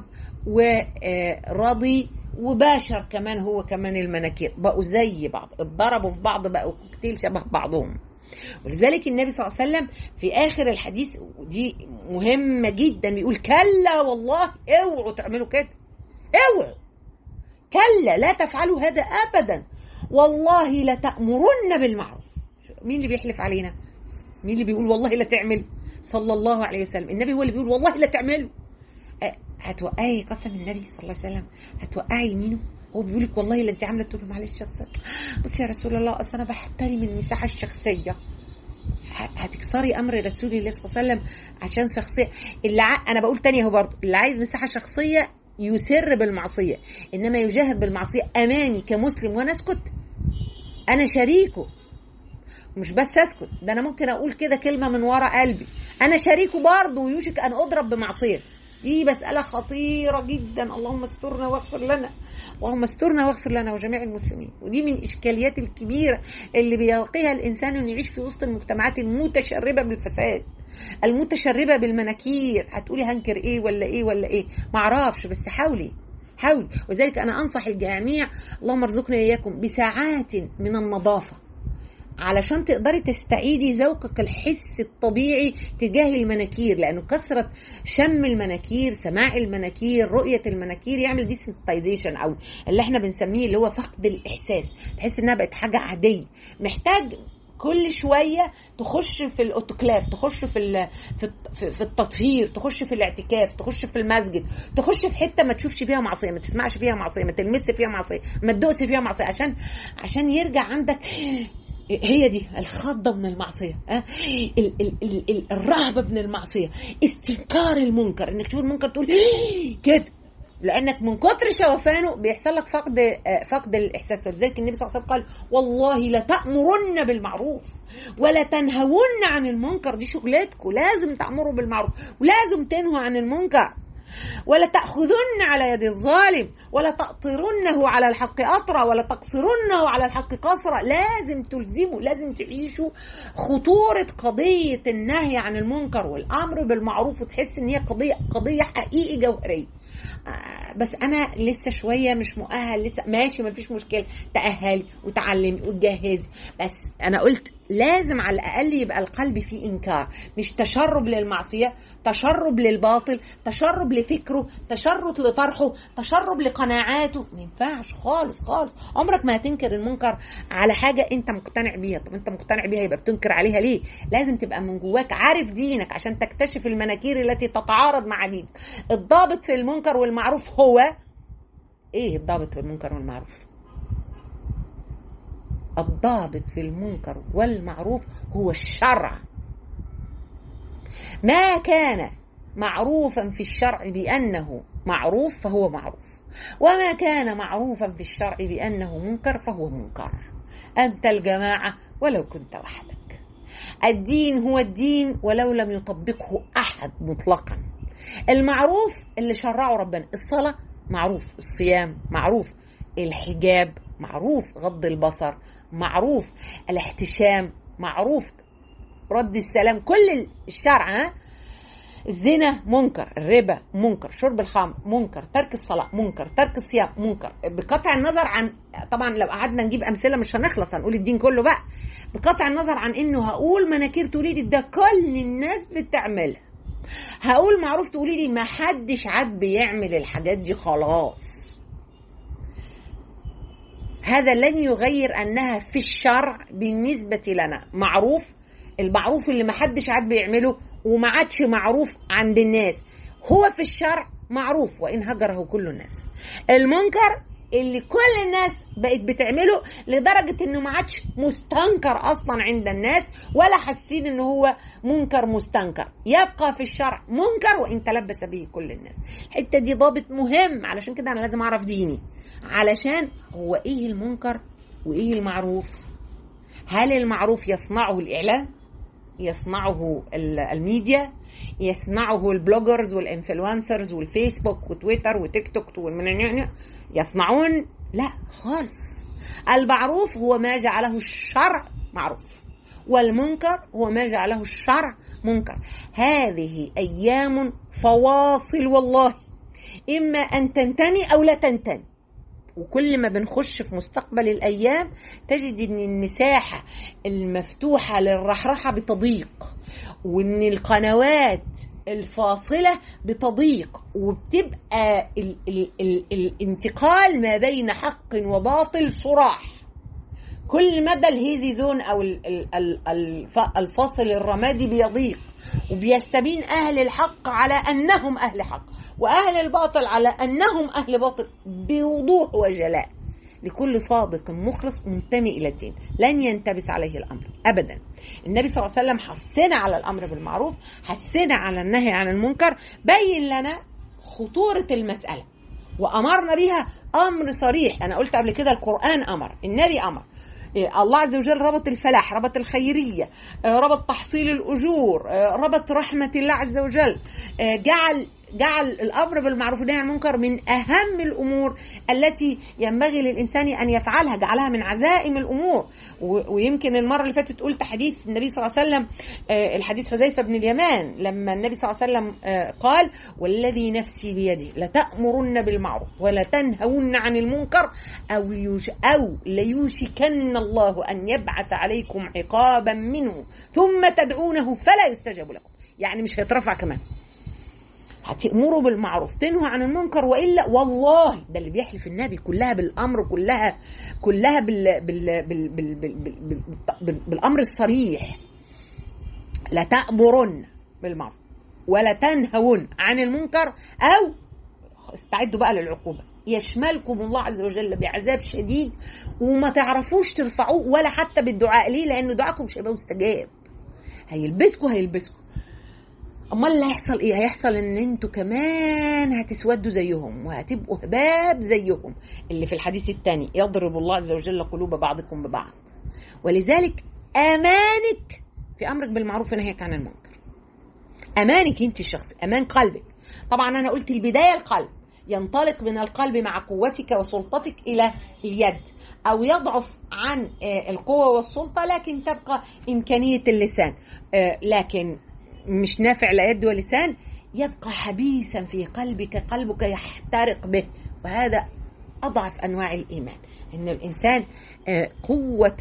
ورضي وباشر كمان هو كمان المناكير، بقوا زي بعض، اتضربوا في بعض، بقوا كوكتيل شبه بعضهم. ولذلك النبي صلى الله عليه وسلم في آخر الحديث، ودي مهمة جدا، بيقول كلا والله اوعوا تعملوا كده، اوعوا، كلا لا تفعلوا هذا أبدا، والله لتأمرن بالمعروف. مين اللي بيحلف علينا؟ مين اللي بيقول والله لا تعمل؟ صلى الله عليه وسلم. النبي هو اللي بيقول والله لا تعملوا. هتوقعي قسم النبي صلى الله عليه وسلم، هتوقعي يمينه. هو بيقول لك والله لا انت عامله، تقول له معلش بصي يا رسول الله اصل انا بحترم المساحه الشخصيه. هتكسري امر رسول الله صلى الله عليه وسلم عشان شخصيه؟ اللي ع... انا بقول تاني اهو برضه، اللي عايز مساحه شخصيه يسر بالمعصيه، انما يجاهر بالمعصيه اماني كمسلم وانا اسكت؟ انا شريكه، مش بس اسكت، ده انا ممكن اقول كده كلمه من ورا قلبي، انا شريكه برضه ويوشك ان اضرب بمعصيه. دي مسألة خطيرة جدا. اللهم استرنا واغفر لنا، اللهم استرنا واغفر لنا وجميع المسلمين. ودي من الإشكاليات الكبيرة اللي بيلقيها الإنسان إنه يعيش في وسط المجتمعات المتشربة بالفساد، المتشربة بالمناكير. هتقولي هنكر إيه ولا إيه ولا إيه؟ معرفش، بس حاولي حاولي. وذلك أنا أنصح الجميع، اللهم ارزقنا إياكم بساعات من النظافة علشان تقدري تستعيدي ذوقك الحس الطبيعي تجاه المناكير، لأنه كثرة شم المناكير، سماع المناكير، رؤية المناكير يعمل ديسنسيتايزيشن، أو اللي احنا بنسميه اللي هو فقد الإحساس. تحس إنها بقت حاجة عادية، محتاج كل شوية تخش في الأوتوكلاف، تخش في في التطهير، تخش في الاعتكاف، تخش في المسجد، تخش في حتة ما تشوفش فيها معصية، ما تسمعش فيها معصية، ما تلمس فيها معصية، ما تدوس فيها معصية، عشان عشان يرجع عندك هي دي الخضة من المعصية، أه؟ ال ال ال ال الرهبة من المعصية، استنكار المنكر، انك تشوف المنكر تقول كده، لانك من كتر شوفانه بيحصل لك فقد فقد الاحساس. ولذلك النبي صلى الله عليه وسلم قال والله لتأمرن بالمعروف ولا تنهون عن المنكر. دي شغلتكم، لازم تأمروا بالمعروف ولازم تنهوا عن المنكر. ولا تأخذن على يد الظالم ولا تقطرنه على الحق أطرا ولا تقصرنه على الحق قصرا. لازم تلزموا، لازم تعيشوا خطورة قضية النهي عن المنكر والأمر بالمعروف، وتحس ان هي قضية قضية حقيقي جوهرية. بس انا لسه شويه مش مؤهل لسه، ماشي مفيش مشكله، تأهلي وتعلمي وتجهزي، بس انا قلت لازم على الاقل يبقى القلب فيه انكار، مش تشرب للمعصيه، تشرب للباطل، تشرب لفكره، تشرب لطرحه، تشرب لقناعاته. ما ينفعش خالص خالص. عمرك ما هتنكر المنكر على حاجه انت مقتنع بيها. طب انت مقتنع بيها يبقى بتنكر عليها ليه؟ لازم تبقى من جواك عارف دينك عشان تكتشف المناكير التي تتعارض مع دينك. الضابط في المنكر والمعروف هو ايه؟ الضابط في المنكر والمعروف، الضابط في المنكر والمعروف هو الشرع. ما كان معروفا في الشرع بأنه معروف فهو معروف، وما كان معروفا في الشرع بأنه منكر فهو منكر. أنت الجماعة ولو كنت وحدك. الدين هو الدين ولو لم يطبقه أحد مطلقا. المعروف اللي شرعه ربنا، الصلاة معروف، الصيام معروف، الحجاب معروف، غض البصر معروف، الاحتشام معروف، رد السلام، كل الشرع. ها؟ الزنا منكر، الربا منكر، شرب الخمر منكر، ترك الصلاة منكر، ترك الصيام منكر، بقطع النظر عن، طبعا لو قعدنا نجيب أمثلة مش هنخلص، هنقول الدين كله بقى، بقطع النظر عن انه هقول مناكير تقولي لي ده كل الناس بتعملها، هقول معروف تقولي لي ما حدش عاد بيعمل الحاجات دي خلاص. هذا لن يغير أنها في الشرع بالنسبة لنا معروف. المعروف اللي ما حدش عاد بيعمله وما عادش معروف عند الناس هو في الشرع معروف وإن هجره كل الناس. المنكر اللي كل الناس بقت بتعمله لدرجة انه ما عادش مستنكر اصلا عند الناس ولا حاسين انه هو منكر مستنكر، يبقى في الشرع منكر وان تلبس به كل الناس. الحته دي ضابط مهم، علشان كده انا لازم اعرف ديني، علشان هو ايه المنكر وايه المعروف. هل المعروف يصنعه الاعلام، يصنعه الميديا، يصنعه البلوجرز والانفلونسرز والفيسبوك وتويتر وتيك توك والمنعنع يصنعون؟ لا خالص. المعروف هو ما جعله الشرع معروف، والمنكر هو ما جعله الشرع منكر. هذه أيام فواصل والله، إما أن تنتني أو لا تنتني. وكل ما بنخش في مستقبل الأيام تجد أن المساحة المفتوحة للرحرحة بتضيق، وأن القنوات الفاصلة بتضيق، وبتبقى ال ال ال الانتقال ما بين حق وباطل صراح. كل مدى الهيزي زون او الفاصل الرمادي بيضيق، وبيستبين اهل الحق على انهم اهل حق، واهل الباطل على انهم اهل باطل بوضوح وجلاء. لكل صادق مخلص منتمي الى الدين لن ينتبس عليه الامر ابدا. النبي صلى الله عليه وسلم حثنا على الامر بالمعروف، حثنا على النهي عن المنكر، بين لنا خطورة المسألة وامرنا بها امر صريح. انا قلت قبل كده القرآن امر، النبي امر، الله عز وجل ربط الفلاح، ربط الخيرية، ربط تحصيل الأجور، ربط رحمة الله عز وجل، جعل جعل الأمر بالمعروف والنهي عن المنكر من أهم الأمور التي ينبغي للإنسان أن يفعلها، جعلها من عزائم الأمور. ويمكن المرة اللي فاتت قلت حديث النبي صلى الله عليه وسلم، الحديث حذيفة بن اليمان، لما النبي صلى الله عليه وسلم قال: والذي نفسي بيده لتأمرن بالمعروف ولا تنهون عن المنكر أو يوش أو ليوشكن الله أن يبعث عليكم عقابا منه ثم تدعونه فلا يستجاب لكم. يعني مش هيترفع كمان، هتأمروا بالمعروف تنهوا عن المنكر، وإلا والله ده اللي بيحلف النبي كلها بالأمر، كلها كلها بال بال بال بال بال بال بال بالأمر الصريح. لا تأمرن بالمعروف ولا تنهون عن المنكر أو استعدوا بقى للعقوبة، يشملكم الله عز وجل بعذاب شديد وما تعرفوش ترفعوه ولا حتى بالدعاء. ليه؟ لأن دعاءكم مش هيبقى مستجاب، هيلبسكم هيلبسكم. امال اللي هيحصل ايه؟ هيحصل ان انتوا كمان هتسودوا زيهم وهتبقوا هباب زيهم، اللي في الحديث الثاني يضرب الله عز وجل قلوب بعضكم ببعض. ولذلك امانك في امرك بالمعروف ونهيك عن المنكر، امانك انت الشخصي، امان قلبك. طبعا انا قلت البدايه القلب، ينطلق من القلب مع قوتك وسلطتك الى اليد، او يضعف عن القوه والسلطه لكن تبقى امكانيه اللسان، لكن مش نافع لا يد ولسان، يبقى حبيسا في قلبك، قلبك يحترق به. وهذا أضعف أنواع الإيمان، إن الإنسان قوة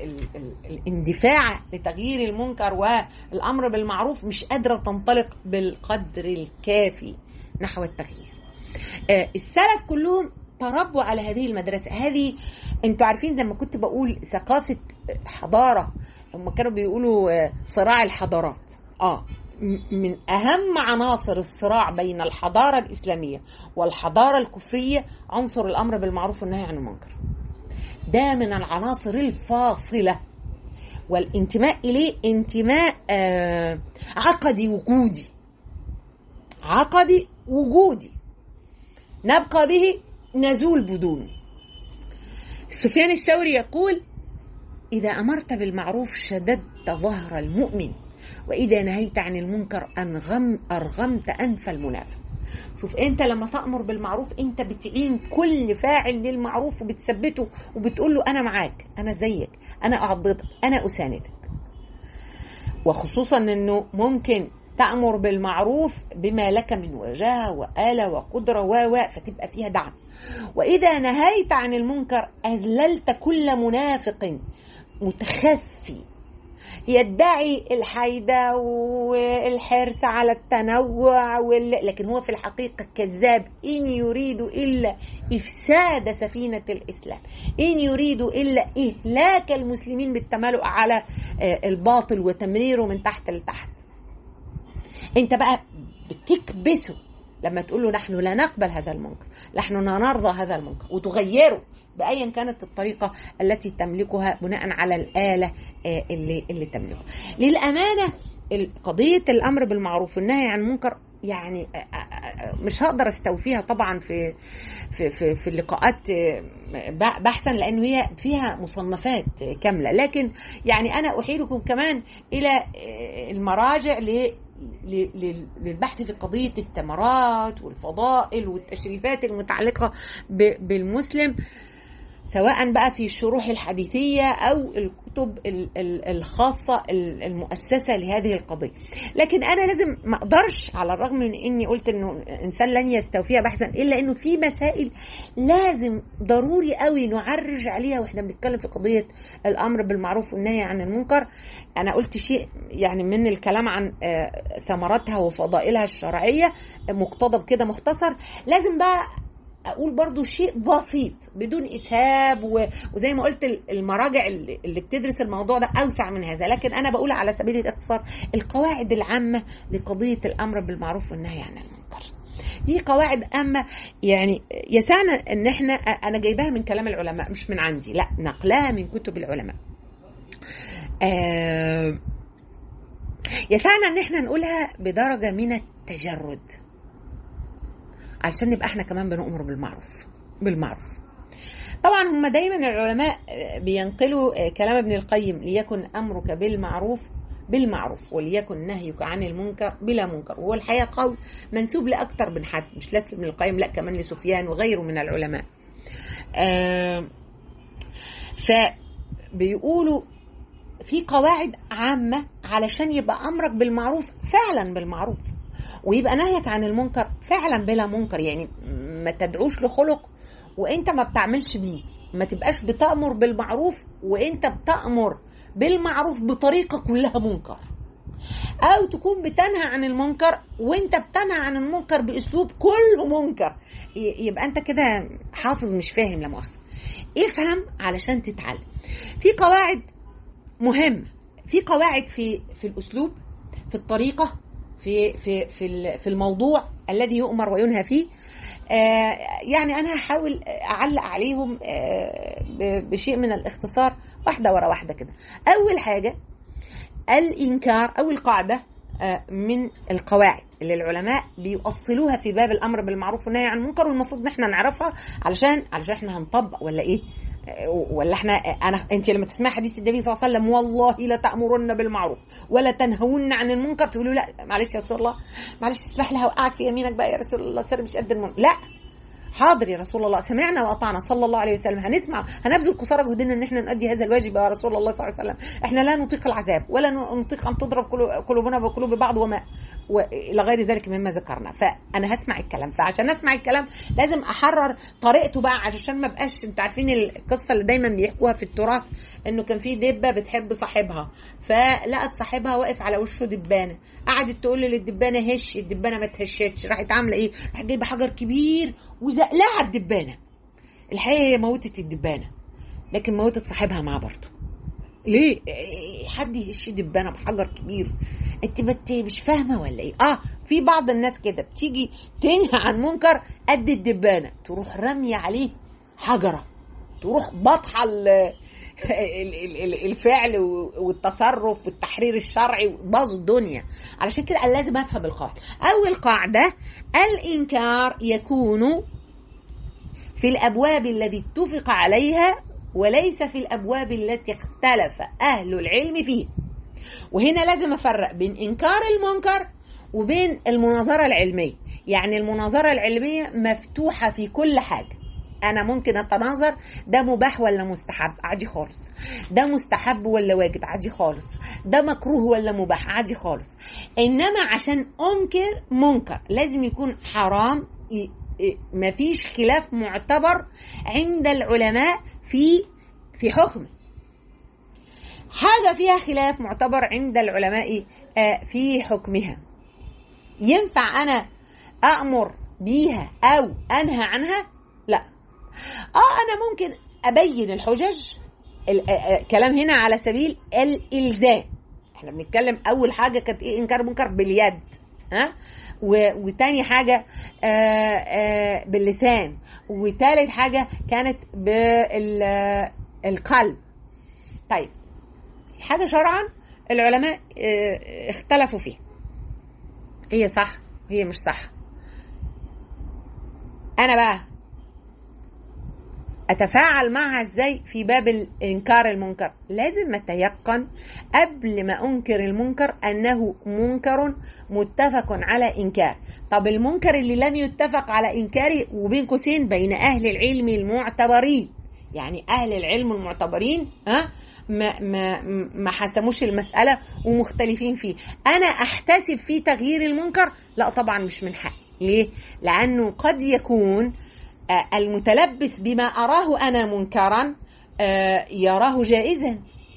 الاندفاع لتغيير المنكر والأمر بالمعروف مش قادرة تنطلق بالقدر الكافي نحو التغيير. السلف كلهم تربوا على هذه المدرسة. هذه انتوا عارفين زي ما كنت بقول ثقافة حضارة، هم كانوا بيقولوا صراع الحضارات. آه من أهم عناصر الصراع بين الحضارة الإسلامية والحضارة الكفرية عنصر الأمر بالمعروف والنهي عن المنكر. ده من العناصر الفاصلة، والانتماء إليه انتماء آه عقدي وجودي، عقدي وجودي نبقى به نزول بدونه. سفيان الثوري يقول: إذا أمرت بالمعروف شددت ظهر المؤمن، وإذا نهيت عن المنكر أنغم أرغمت أنف المنافق. شوف، أنت لما تأمر بالمعروف أنت بتعين كل فاعل للمعروف وبتثبته وبتقول له أنا معاك، أنا زيك، أنا أعضدك، أنا أساندك. وخصوصا أنه ممكن تأمر بالمعروف بما لك من وجاهة وآلة وقدرة و فتبقى فيها دعم. وإذا نهيت عن المنكر أذللت كل منافق متخفي يدعي الحيدة والحرص على التنوع وال... لكن هو في الحقيقة كذاب، إن يريد إلا إفساد سفينة الإسلام، إن يريد إلا إهلاك المسلمين بالتملؤ على الباطل وتمريره من تحت لتحت. أنت بقى بتكبسه لما تقول له نحن لا نقبل هذا المنكر، نحن لا نرضى هذا المنكر، وتغيره بأيا كانت الطريقة التي تملكها بناء على الآلة اللي, اللي تملكها. للأمانة قضية الأمر بالمعروف والنهي عن المنكر يعني مش هقدر استوفيها طبعا في في في, في اللقاءات بحثا، لأنه هي فيها مصنفات كاملة، لكن يعني أنا أحيلكم كمان إلى المراجع ل للبحث في قضية الثمرات والفضائل والتشريفات المتعلقة بالمسلم، سواء بقى في الشروح الحديثية أو الكتب الخاصة المؤسسة لهذه القضية. لكن أنا لازم ما أقدرش، على الرغم من أني قلت أنه الإنسان لن يستوفيها بحثا، إلا أنه في مسائل لازم ضروري قوي نعرج عليها وإحنا بنتكلم في قضية الأمر بالمعروف والنهي عن المنكر. أنا قلت شيء يعني من الكلام عن ثمراتها وفضائلها الشرعية، مقتضب كده مختصر. لازم بقى اقول برضو شيء بسيط بدون اسهاب، وزي ما قلت المراجع اللي بتدرس الموضوع ده اوسع من هذا، لكن انا بقول على سبيل الاختصار القواعد العامة لقضية الامر بالمعروف والنهي عن المنكر. دي قواعد عامة يعني يسعنا ان احنا، انا جايباها من كلام العلماء مش من عندي، لا نقلها من كتب العلماء. آه يسعنا ان احنا نقولها بدرجة من التجرد علشان نبقى احنا كمان بنؤمر بالمعروف بالمعروف. طبعا هم دايما العلماء بينقلوا كلام ابن القيم: ليكن امرك بالمعروف بالمعروف وليكن نهيك عن المنكر بلا منكر. وهو الحقيقة قول منسوب لأكثر من حد، مش بس ابن القيم، لا كمان لسفيان وغيره من العلماء. آه فبيقولوا في قواعد عامة علشان يبقى أمرك بالمعروف فعلا بالمعروف، ويبقى نهيك عن المنكر فعلا بلا منكر. يعني ما تدعوش لخلق وانت ما بتعملش بيه، ما تبقاش بتأمر بالمعروف وانت بتأمر بالمعروف بطريقة كلها منكر، او تكون بتنهى عن المنكر وانت بتنهى عن المنكر باسلوب كله منكر. يبقى انت كده حافظ مش فاهم، لا مؤاخذة. افهم علشان تتعلم. في قواعد مهمة، في قواعد في في الاسلوب، في الطريقة، في في في في الموضوع الذي يؤمر وينهى فيه. آه يعني انا هحاول اعلق عليهم آه بشيء من الاختصار واحده ورا واحده كده. اول حاجه الانكار، او القاعده آه من القواعد اللي العلماء بيؤصلوها في باب الامر بالمعروف والنهي عن المنكر، والمفروض ان احنا نعرفها علشان علشان احنا هنطبق ولا ايه، ولا احنا انا انت لما تسمع حديث النبي صلى الله عليه وسلم: والله لا تأمرن بالمعروف ولا تنهون عن المنكر، تقولوا لا معلش يا رسول الله، معلش تسمح لي هوقعك في يمينك بقى يا رسول الله، سر مش قد المنكر. لا، حاضر يا رسول الله، سمعنا وأطعنا صلى الله عليه وسلم، هنسمع، هنبذل قصارى جهدنا ان احنا نؤدي هذا الواجب يا رسول الله صلى الله عليه وسلم. احنا لا نطيق العذاب ولا نطيق ان تضرب قلوبنا بقلوب بعض وما والى غير ذلك مما ذكرنا. فانا هسمع الكلام، فعشان اسمع الكلام لازم احرر طريقته بقى، عشان ما بقاش، انتوا عارفين القصه اللي دايما بيحكوها في التراث انه كان في دبه بتحب صاحبها، فلقت صاحبها واقف على وشه دبانه، قعدت تقول للدبانه هش، الدبانه ما تهشتش، راحت عامله ايه؟ راحت جايبه حجر كبير وزقلها الدبانه. الحقيقه هي موتت الدبانه لكن موتت صاحبها معاه برضه. ليه حد يهش دبانه بحجر كبير؟ انت مش فاهمه ولا ايه؟ اه في بعض الناس كده بتيجي تنهى عن منكر قد الدبانه، تروح رميه عليه حجره، تروح بطحه الفعل والتصرف والتحرير الشرعي، باظ الدنيا. علشان كده لازم افهم القاعده. اول قاعده الانكار يكون في الابواب التي اتفق عليها وليس في الابواب التي اختلف اهل العلم فيها. وهنا لازم افرق بين انكار المنكر وبين المناظره العلميه. يعني المناظره العلميه مفتوحه في كل حاجه، انا ممكن اتناظر ده مباح ولا مستحب عادي خالص، ده مستحب ولا واجب عادي خالص، ده مكروه ولا مباح عادي خالص. انما عشان انكر منكر لازم يكون حرام، مفيش خلاف معتبر عند العلماء في في حكمه. حاجة فيها خلاف معتبر عند العلماء في حكمها، ينفع أنا أأمر بيها أو أنهى عنها؟ لا. آه أنا ممكن أبين الحجج، الكلام هنا على سبيل الإلزام. احنا بنتكلم أول حاجة كانت إيه؟ إنكار منكر باليد، ها؟ وتاني حاجة آآ آآ باللسان، وتالت حاجة كانت بالقلب. طيب حاجة شرعا العلماء اختلفوا فيها، هي صح هي مش صح. انا بقى اتفاعل معها ازاي في باب الانكار المنكر؟ لازم اتيقن قبل ما انكر المنكر انه منكر متفق على انكار. طب المنكر اللي لم يتفق على انكاره وبين قوسين بين اهل العلم المعتبرين، يعني اهل العلم المعتبرين ها ما ما ما حسموش المسألة ومختلفين فيه، انا احتسب في تغيير المنكر؟ لا طبعا مش من حقي. ليه؟ لانه قد يكون المتلبس بما أراه أنا منكرا يراه جائزا،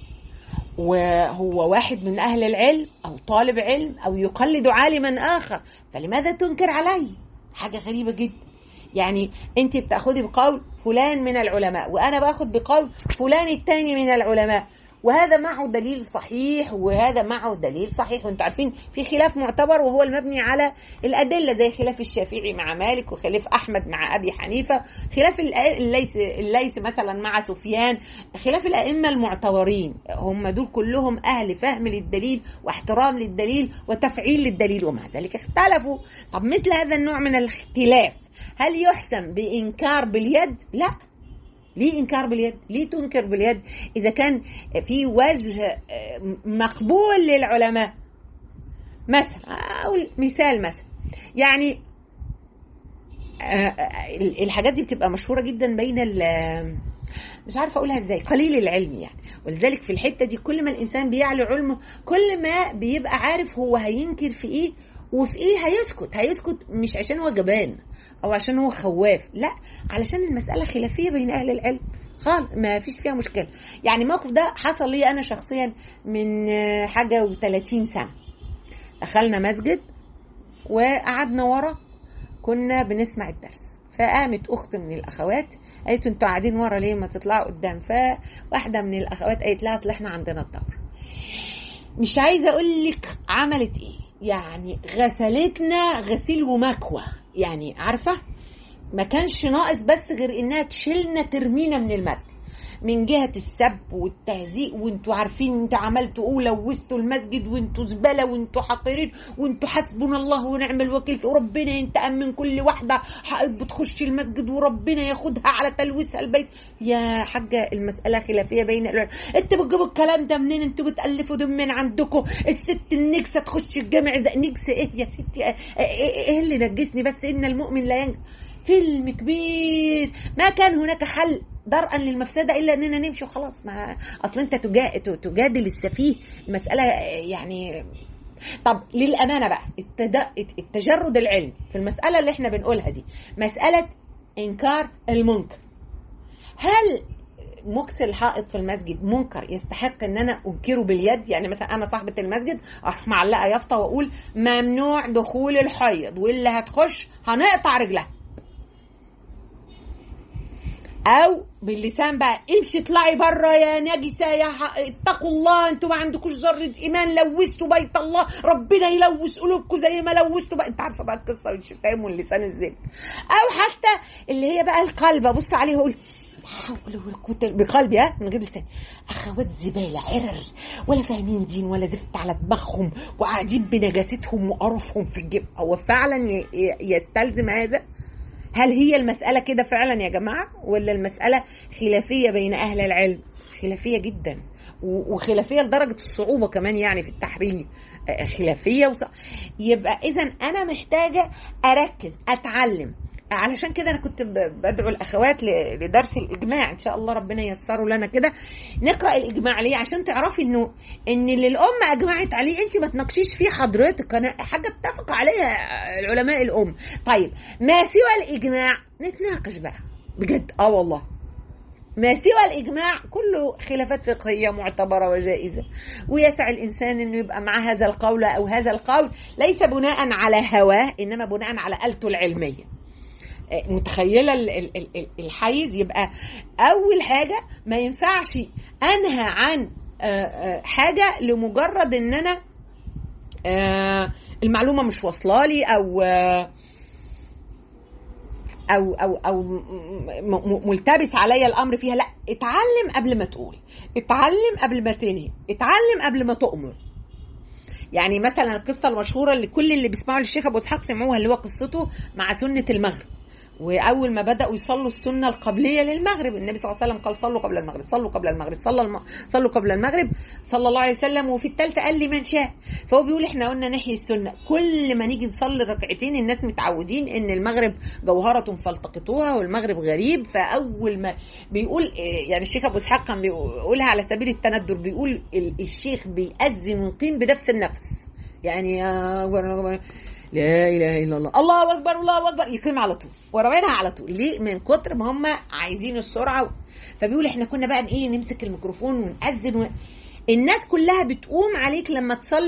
وهو واحد من أهل العلم أو طالب علم أو يقلد عالما آخر، فلماذا تنكر علي؟ حاجة غريبة جدا. يعني انت بتاخدي بقول فلان من العلماء وانا باخد بقول فلان التاني من العلماء، وهذا معه دليل صحيح وهذا معه دليل صحيح، وانتم عارفين في خلاف معتبر وهو المبني على الأدلة، زي خلاف الشافعي مع مالك وخلاف أحمد مع أبي حنيفة، خلاف الليث الليث مثلا مع سفيان، خلاف الأئمة المعتبرين هم دول كلهم أهل فهم للدليل واحترام للدليل وتفعيل للدليل، ومع ذلك اختلفوا. طب مثل هذا النوع من الاختلاف هل يحسم بإنكار باليد؟ لا. ليه إنكار باليد؟ ليه تنكر باليد إذا كان في وجه مقبول للعلماء؟ مثلا أو مثال مثلا يعني الحاجات دي بتبقى مشهورة جدا بين مش عارفة أقولها إزاي قليل العلم يعني، ولذلك في الحتة دي كل ما الإنسان بيعلي علمه كل ما بيبقى عارف هو هينكر في إيه وفي إيه هيسكت. هيسكت مش عشان هو جبان أو عشان هو خواف، لا، علشان المسألة خلافية بين أهل العلم خالص ما فيش فيها مشكلة. يعني الموقف ده حصل لي أنا شخصيا من حاجة وثلاثين سنة. دخلنا مسجد وقعدنا ورا كنا بنسمع الدرس، فقامت أخت من الأخوات قالت انتوا قاعدين ورا ليه ما تطلعوا قدام؟ فواحدة من الأخوات قالت لها اصل احنا عندنا الدور. مش عايزة أقول لك عملت إيه، يعني غسلتنا غسيل ومكوى، يعني عارفة ما كانش ناقص بس غير إنها تشيلنا ترمينا من المسجد من جهة السب والتهزيء، وانتوا عارفين انتوا عملتوا ايه ولوثتوا المسجد وانتوا زبالة وانتوا حقيرين وانتوا حسبنا الله ونعم الوكيل في وربنا ينتقم من كل واحدة بتخش المسجد وربنا ياخدها على تلويثها البيت. يا حاجة المسألة خلافية بين العلماء، انتوا بتجيبوا الكلام ده منين؟ انتوا بتألفوا ده من عندكم؟ الست النجسة تخش الجامع ده نجسة ايه يا ستي؟ ايه اللي نجسني بس؟ ان المؤمن لا ينجس. فيلم كبير ما كان هناك حل درءا للمفسدة إلا أننا نمشي وخلاص. ما أصلا أنت تجادل السفيه المسألة يعني. طب للأمانة بقى التجرد العلمي في المسألة اللي احنا بنقولها دي مسألة إنكار المنكر، هل مكس الحائط في المسجد منكر يستحق ان انا انكره باليد؟ يعني مثلا انا صاحبة المسجد اروح معلقة يافطة واقول ممنوع دخول الحيض واللي هتخش هنقطع رجلها، او باللسان بقى امشي اطلعي بره يا نجسه يا اتقوا الله انتوا ما عندكوش ذره ايمان لوثتوا بيت الله ربنا يلوث قلوبكم زي ما لوثتوا بقى. انت عارفه بقى القصه والشتام واللسان ازاي. او حتى اللي هي بقى القلب ابص عليه واقول حول ولا قوه بقلبي ها من غير لسان، اخوات زباله عرر ولا فاهمين دين ولا زفت على دماغهم وقاعدين بنجاستهم وقرفهم في الجيب. هو فعلا يستلزم هذا؟ هل هي المسألة كده فعلا يا جماعة ولا المسألة خلافية بين أهل العلم؟ خلافية جدا وخلافية لدرجة الصعوبة كمان يعني في التحرير خلافية وص... يبقى إذن أنا محتاجة أركز أتعلم. علشان كده أنا كنت بدعو الأخوات لدرس الإجماع إن شاء الله ربنا ييسره لنا كده نقرأ الإجماع ليه عشان تعرفي إنه إن اللي الأمة أجمعت عليه أنت ما تناقشيش فيه حضرتك، أنا حاجة اتفق عليها العلماء الأم. طيب ما سوى الإجماع نتناقش بقى بجد اه والله ما سوى الإجماع كله خلافات فقهية معتبرة وجائزة، ويسع الإنسان إنه يبقى مع هذا القول أو هذا القول ليس بناء على هواه إنما بناء على آلته العلمية. متخيلة الحيز؟ يبقى أول حاجة ما ينفعش أنهى عن حاجة لمجرد إن أنا المعلومة مش واصلة لي أو أو أو أو ملتبس عليا الأمر فيها. لا، اتعلم قبل ما تقول، اتعلم قبل ما تنهي، اتعلم قبل ما تؤمر. يعني مثلا القصة المشهورة اللي كل اللي بيسمعوا للشيخ أبو إسحاق سمعوها اللي هو قصته مع سنة المغرب، وأول ما بدأوا يصلوا السنة القبلية للمغرب النبي صلى الله عليه وسلم قال صلوا قبل المغرب صلوا قبل المغرب صلى الم... صلوا قبل المغرب صلى الله عليه وسلم، وفي الثالثة قال لي من شاء. فهو بيقول احنا قلنا نحيي السنة، كل ما نيجي نصلي ركعتين الناس متعودين ان المغرب جوهرة فالتقطوها والمغرب غريب، فأول ما بيقول يعني الشيخ أبو إسحاق كان بيقولها على سبيل التندر، بيقول الشيخ بيأذن ويقيم بنفس النفس، يعني لا إله إلا الله الله أكبر الله أكبر يقيم على طول ورمينها على طول. ليه؟ من كتر ما هم عايزين السرعة. فبيقول احنا كنا بقى ايه نمسك الميكروفون ونأذن و... الناس كلها بتقوم عليك لما تصلي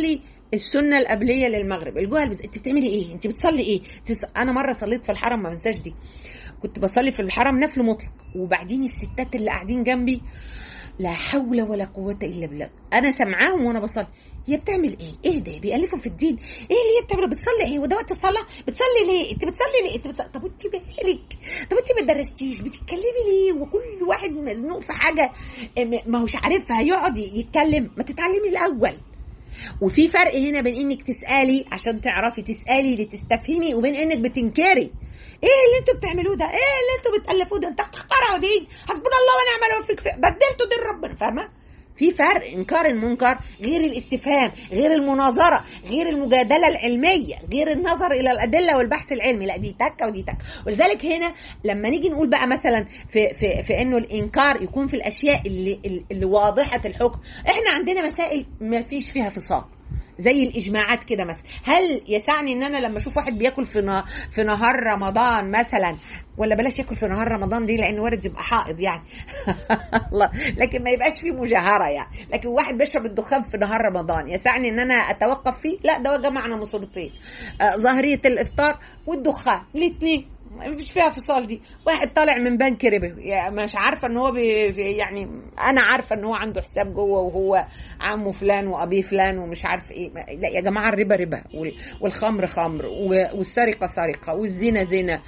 السنه القبليه للمغرب، الجوع البز... انت بتعملي ايه؟ انت بتصلي ايه؟ بتص... انا مره صليت في الحرم ما انساش دي، كنت بصلي في الحرم نفل مطلق، وبعدين الستات اللي قاعدين جنبي لا حول ولا قوه الا بالله، انا سامعاهم وانا بصلي، هي بتعمل ايه؟ ايه ده؟ بيألفوا في الدين، ايه اللي هي بتعمل؟ بتصلي ايه؟ وده وقت الصلاه؟ بتصلي ليه؟ انت بتصلي ليه؟ انت بتصلي... طب انت مالك؟ طب انت ما درستيش؟ بتتكلمي ليه؟ وكل واحد مزنوق في حاجه ما هوش عارفها يقعد يتكلم، ما تتعلمي الاول. وفي فرق هنا بين انك تسالي عشان تعرفي تسالي لتستفهمي، وبين انك بتنكري. ايه اللي انتوا بتعملوه ده؟ ايه اللي انتوا بتالفوه ده؟ انتوا هتخترعوا دين، حسبنا الله ونعم الوكيل، بدلتوا دين ربنا. فاهمه؟ في فرق. انكار المنكر غير الاستفهام، غير المناظره، غير المجادله العلميه، غير النظر الى الادله والبحث العلمي. لا دي تكه ودي تكه. ولذلك هنا لما نيجي نقول بقى مثلا في في في انه الانكار يكون في الاشياء اللي اللي واضحه الحكم، احنا عندنا مسائل ما فيش فيها فصال زي الاجماعات كده مثلا. هل يسعني ان انا لما اشوف واحد بياكل في في نهار رمضان مثلا، ولا بلاش ياكل في نهار رمضان دي لانه وارد يبقى حائض يعني الله، لكن ما يبقاش فيه مجاهره يعني، لكن واحد بيشرب الدخان في نهار رمضان يسعني ان انا اتوقف فيه؟ لا، ده جمعنا مصيبتين، آه ظاهريه الافطار والدخان الاثنين مش فيها فصال. دي واحد طالع من بنك ربا، يعني مش عارفه ان هو بي يعني انا عارفه ان هو عنده حساب جوه وهو عمه فلان وابيه فلان ومش عارف ايه. لا يا جماعه، الربا ربا، والخمر خمر، والسرقه سرقه، والزنا زنا،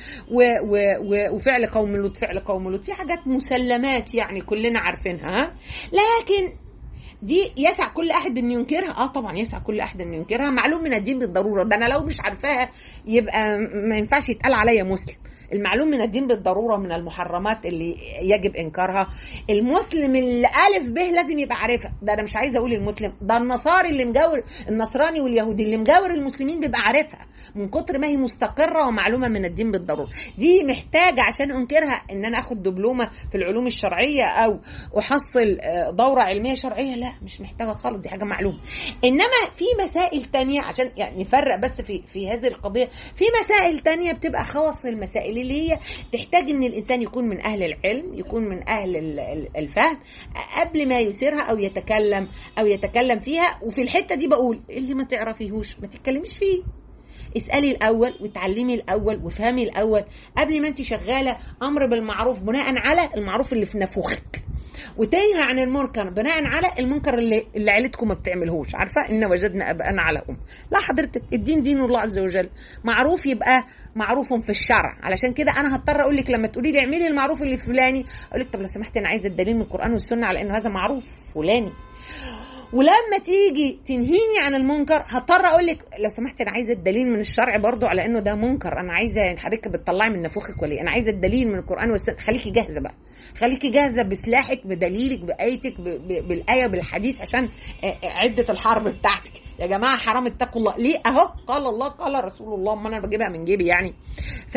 وفعل قوم لوط فعل قوم لوط، في حاجات مسلمات يعني كلنا عارفينها. لكن دي يسع كل احد ان ينكرها؟ اه طبعا يسع كل احد ان ينكرها، معلوم من الدين بالضروره. ده انا لو مش عارفاها يبقى ما ينفعش يتقال عليا مسلم. المعلوم من الدين بالضروره من المحرمات اللي يجب انكارها. المسلم اللي الف به لازم يبقى عارفها. ده انا مش عايزه اقول المسلم، ده النصاري اللي مجاور، النصراني واليهودي اللي مجاور المسلمين بيبقى عارفها من كتر ما هي مستقره ومعلومه من الدين بالضروره. دي محتاجه عشان انكرها ان انا اخد دبلومه في العلوم الشرعيه او احصل دوره علميه شرعيه؟ لا مش محتاجه خالص، دي حاجه معلومه. انما في مسائل تانية عشان يعني نفرق بس في في هذه القضيه، في مسائل تانية بتبقى خواص المسائل اللي هي تحتاج ان الانسان يكون من اهل العلم، يكون من اهل الفهم قبل ما يثيرها او يتكلم او يتكلم فيها. وفي الحته دي بقول اللي ما تعرفيهوش ما تتكلميش فيه، اسألي الأول وتعلمي الأول وفهمي الأول قبل ما انت شغالة أمر بالمعروف بناء على المعروف اللي في نفوخك، وتنهى عن المنكر بناء على المنكر اللي, اللي عيلتكم ما بتعملهوش. عارفة إن وجدنا أباءنا على أم. لا حضرتك، الدين دين الله عز وجل، معروف يبقى معروف في الشرع. علشان كده أنا هضطر أقول لك لما تقولي لي اعملي المعروف اللي فلاني، أقول لك طب لو سمحت أنا عايزة الدليل من القرآن والسنة على إنه هذا معروف فلاني. ولما تيجي تنهيني عن المنكر هضطر اقول لك لو سمحت انا عايزه الدليل من الشرع برضو على انه ده منكر. انا عايزه حضرتك بتطلعي من نفوخك ولا ايه؟ انا عايزه الدليل من القران والسنه. خليكي جاهزه بقى، خليكي جاهزه بسلاحك بدليلك بايتك بالايه بالحديث عشان عده الحرب بتاعتك. يا جماعه حرام اتقوا الله. ليه؟ اهو قال الله قال رسول الله، ما انا بجيبها من جيبي يعني. ف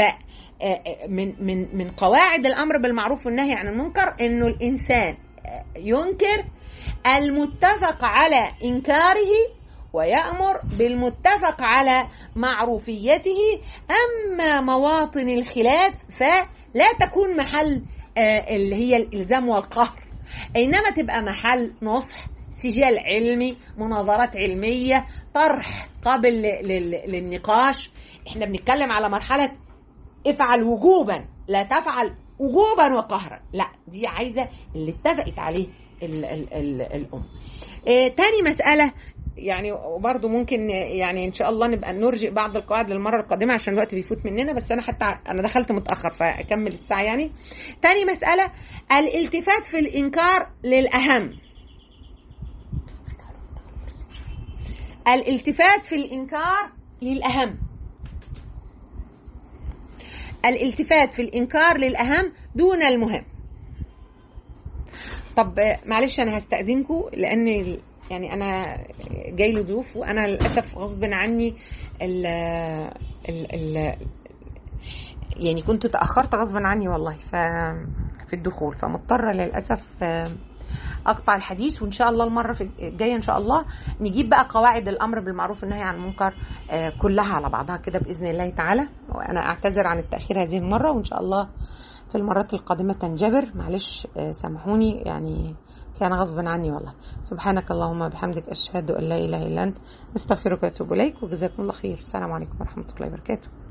من من من قواعد الامر بالمعروف والنهي عن المنكر انه الانسان ينكر المتفق على إنكاره ويأمر بالمتفق على معروفيته. أما مواطن الخلاف فلا تكون محل اللي هي الإلزام والقهر، إنما تبقى محل نصح، سجال علمي، مناظرات علمية، طرح قابل للنقاش. احنا بنتكلم على مرحلة افعل وجوبا، لا تفعل وجوبا وقهرا، لا دي عايزة اللي اتفقت عليه ال ال ال الأم. اه تاني مسألة يعني وبرضو ممكن يعني إن شاء الله نبقى نرجئ بعض القواعد للمرة القادمة عشان الوقت بيفوت مننا، بس أنا حتى أنا دخلت متأخر فأكمل الساعة يعني. تاني مسألة الالتفات في الإنكار للأهم. الالتفات في الإنكار للأهم، الالتفات في الإنكار للأهم دون المهم. طب معلش أنا هستأذنكم لأن يعني أنا جاي له ضيوف وأنا للأسف غصب عني ال ال ال يعني كنت تأخرت غصب عني والله ف في الدخول، فمضطرة للأسف أقطع الحديث. وإن شاء الله المرة الجاية إن شاء الله نجيب بقى قواعد الأمر بالمعروف والنهي عن المنكر كلها على بعضها كده بإذن الله تعالى. وأنا أعتذر عن التأخير هذه المرة، وإن شاء الله في المرات القادمة تنجبر. معلش سامحوني يعني كان غصبا عني والله. سبحانك اللهم وبحمدك، أشهد أن لا إله إلا أنت، أستغفرك وأتوب إليك، وجزاكم الله خير. السلام عليكم ورحمة الله وبركاته.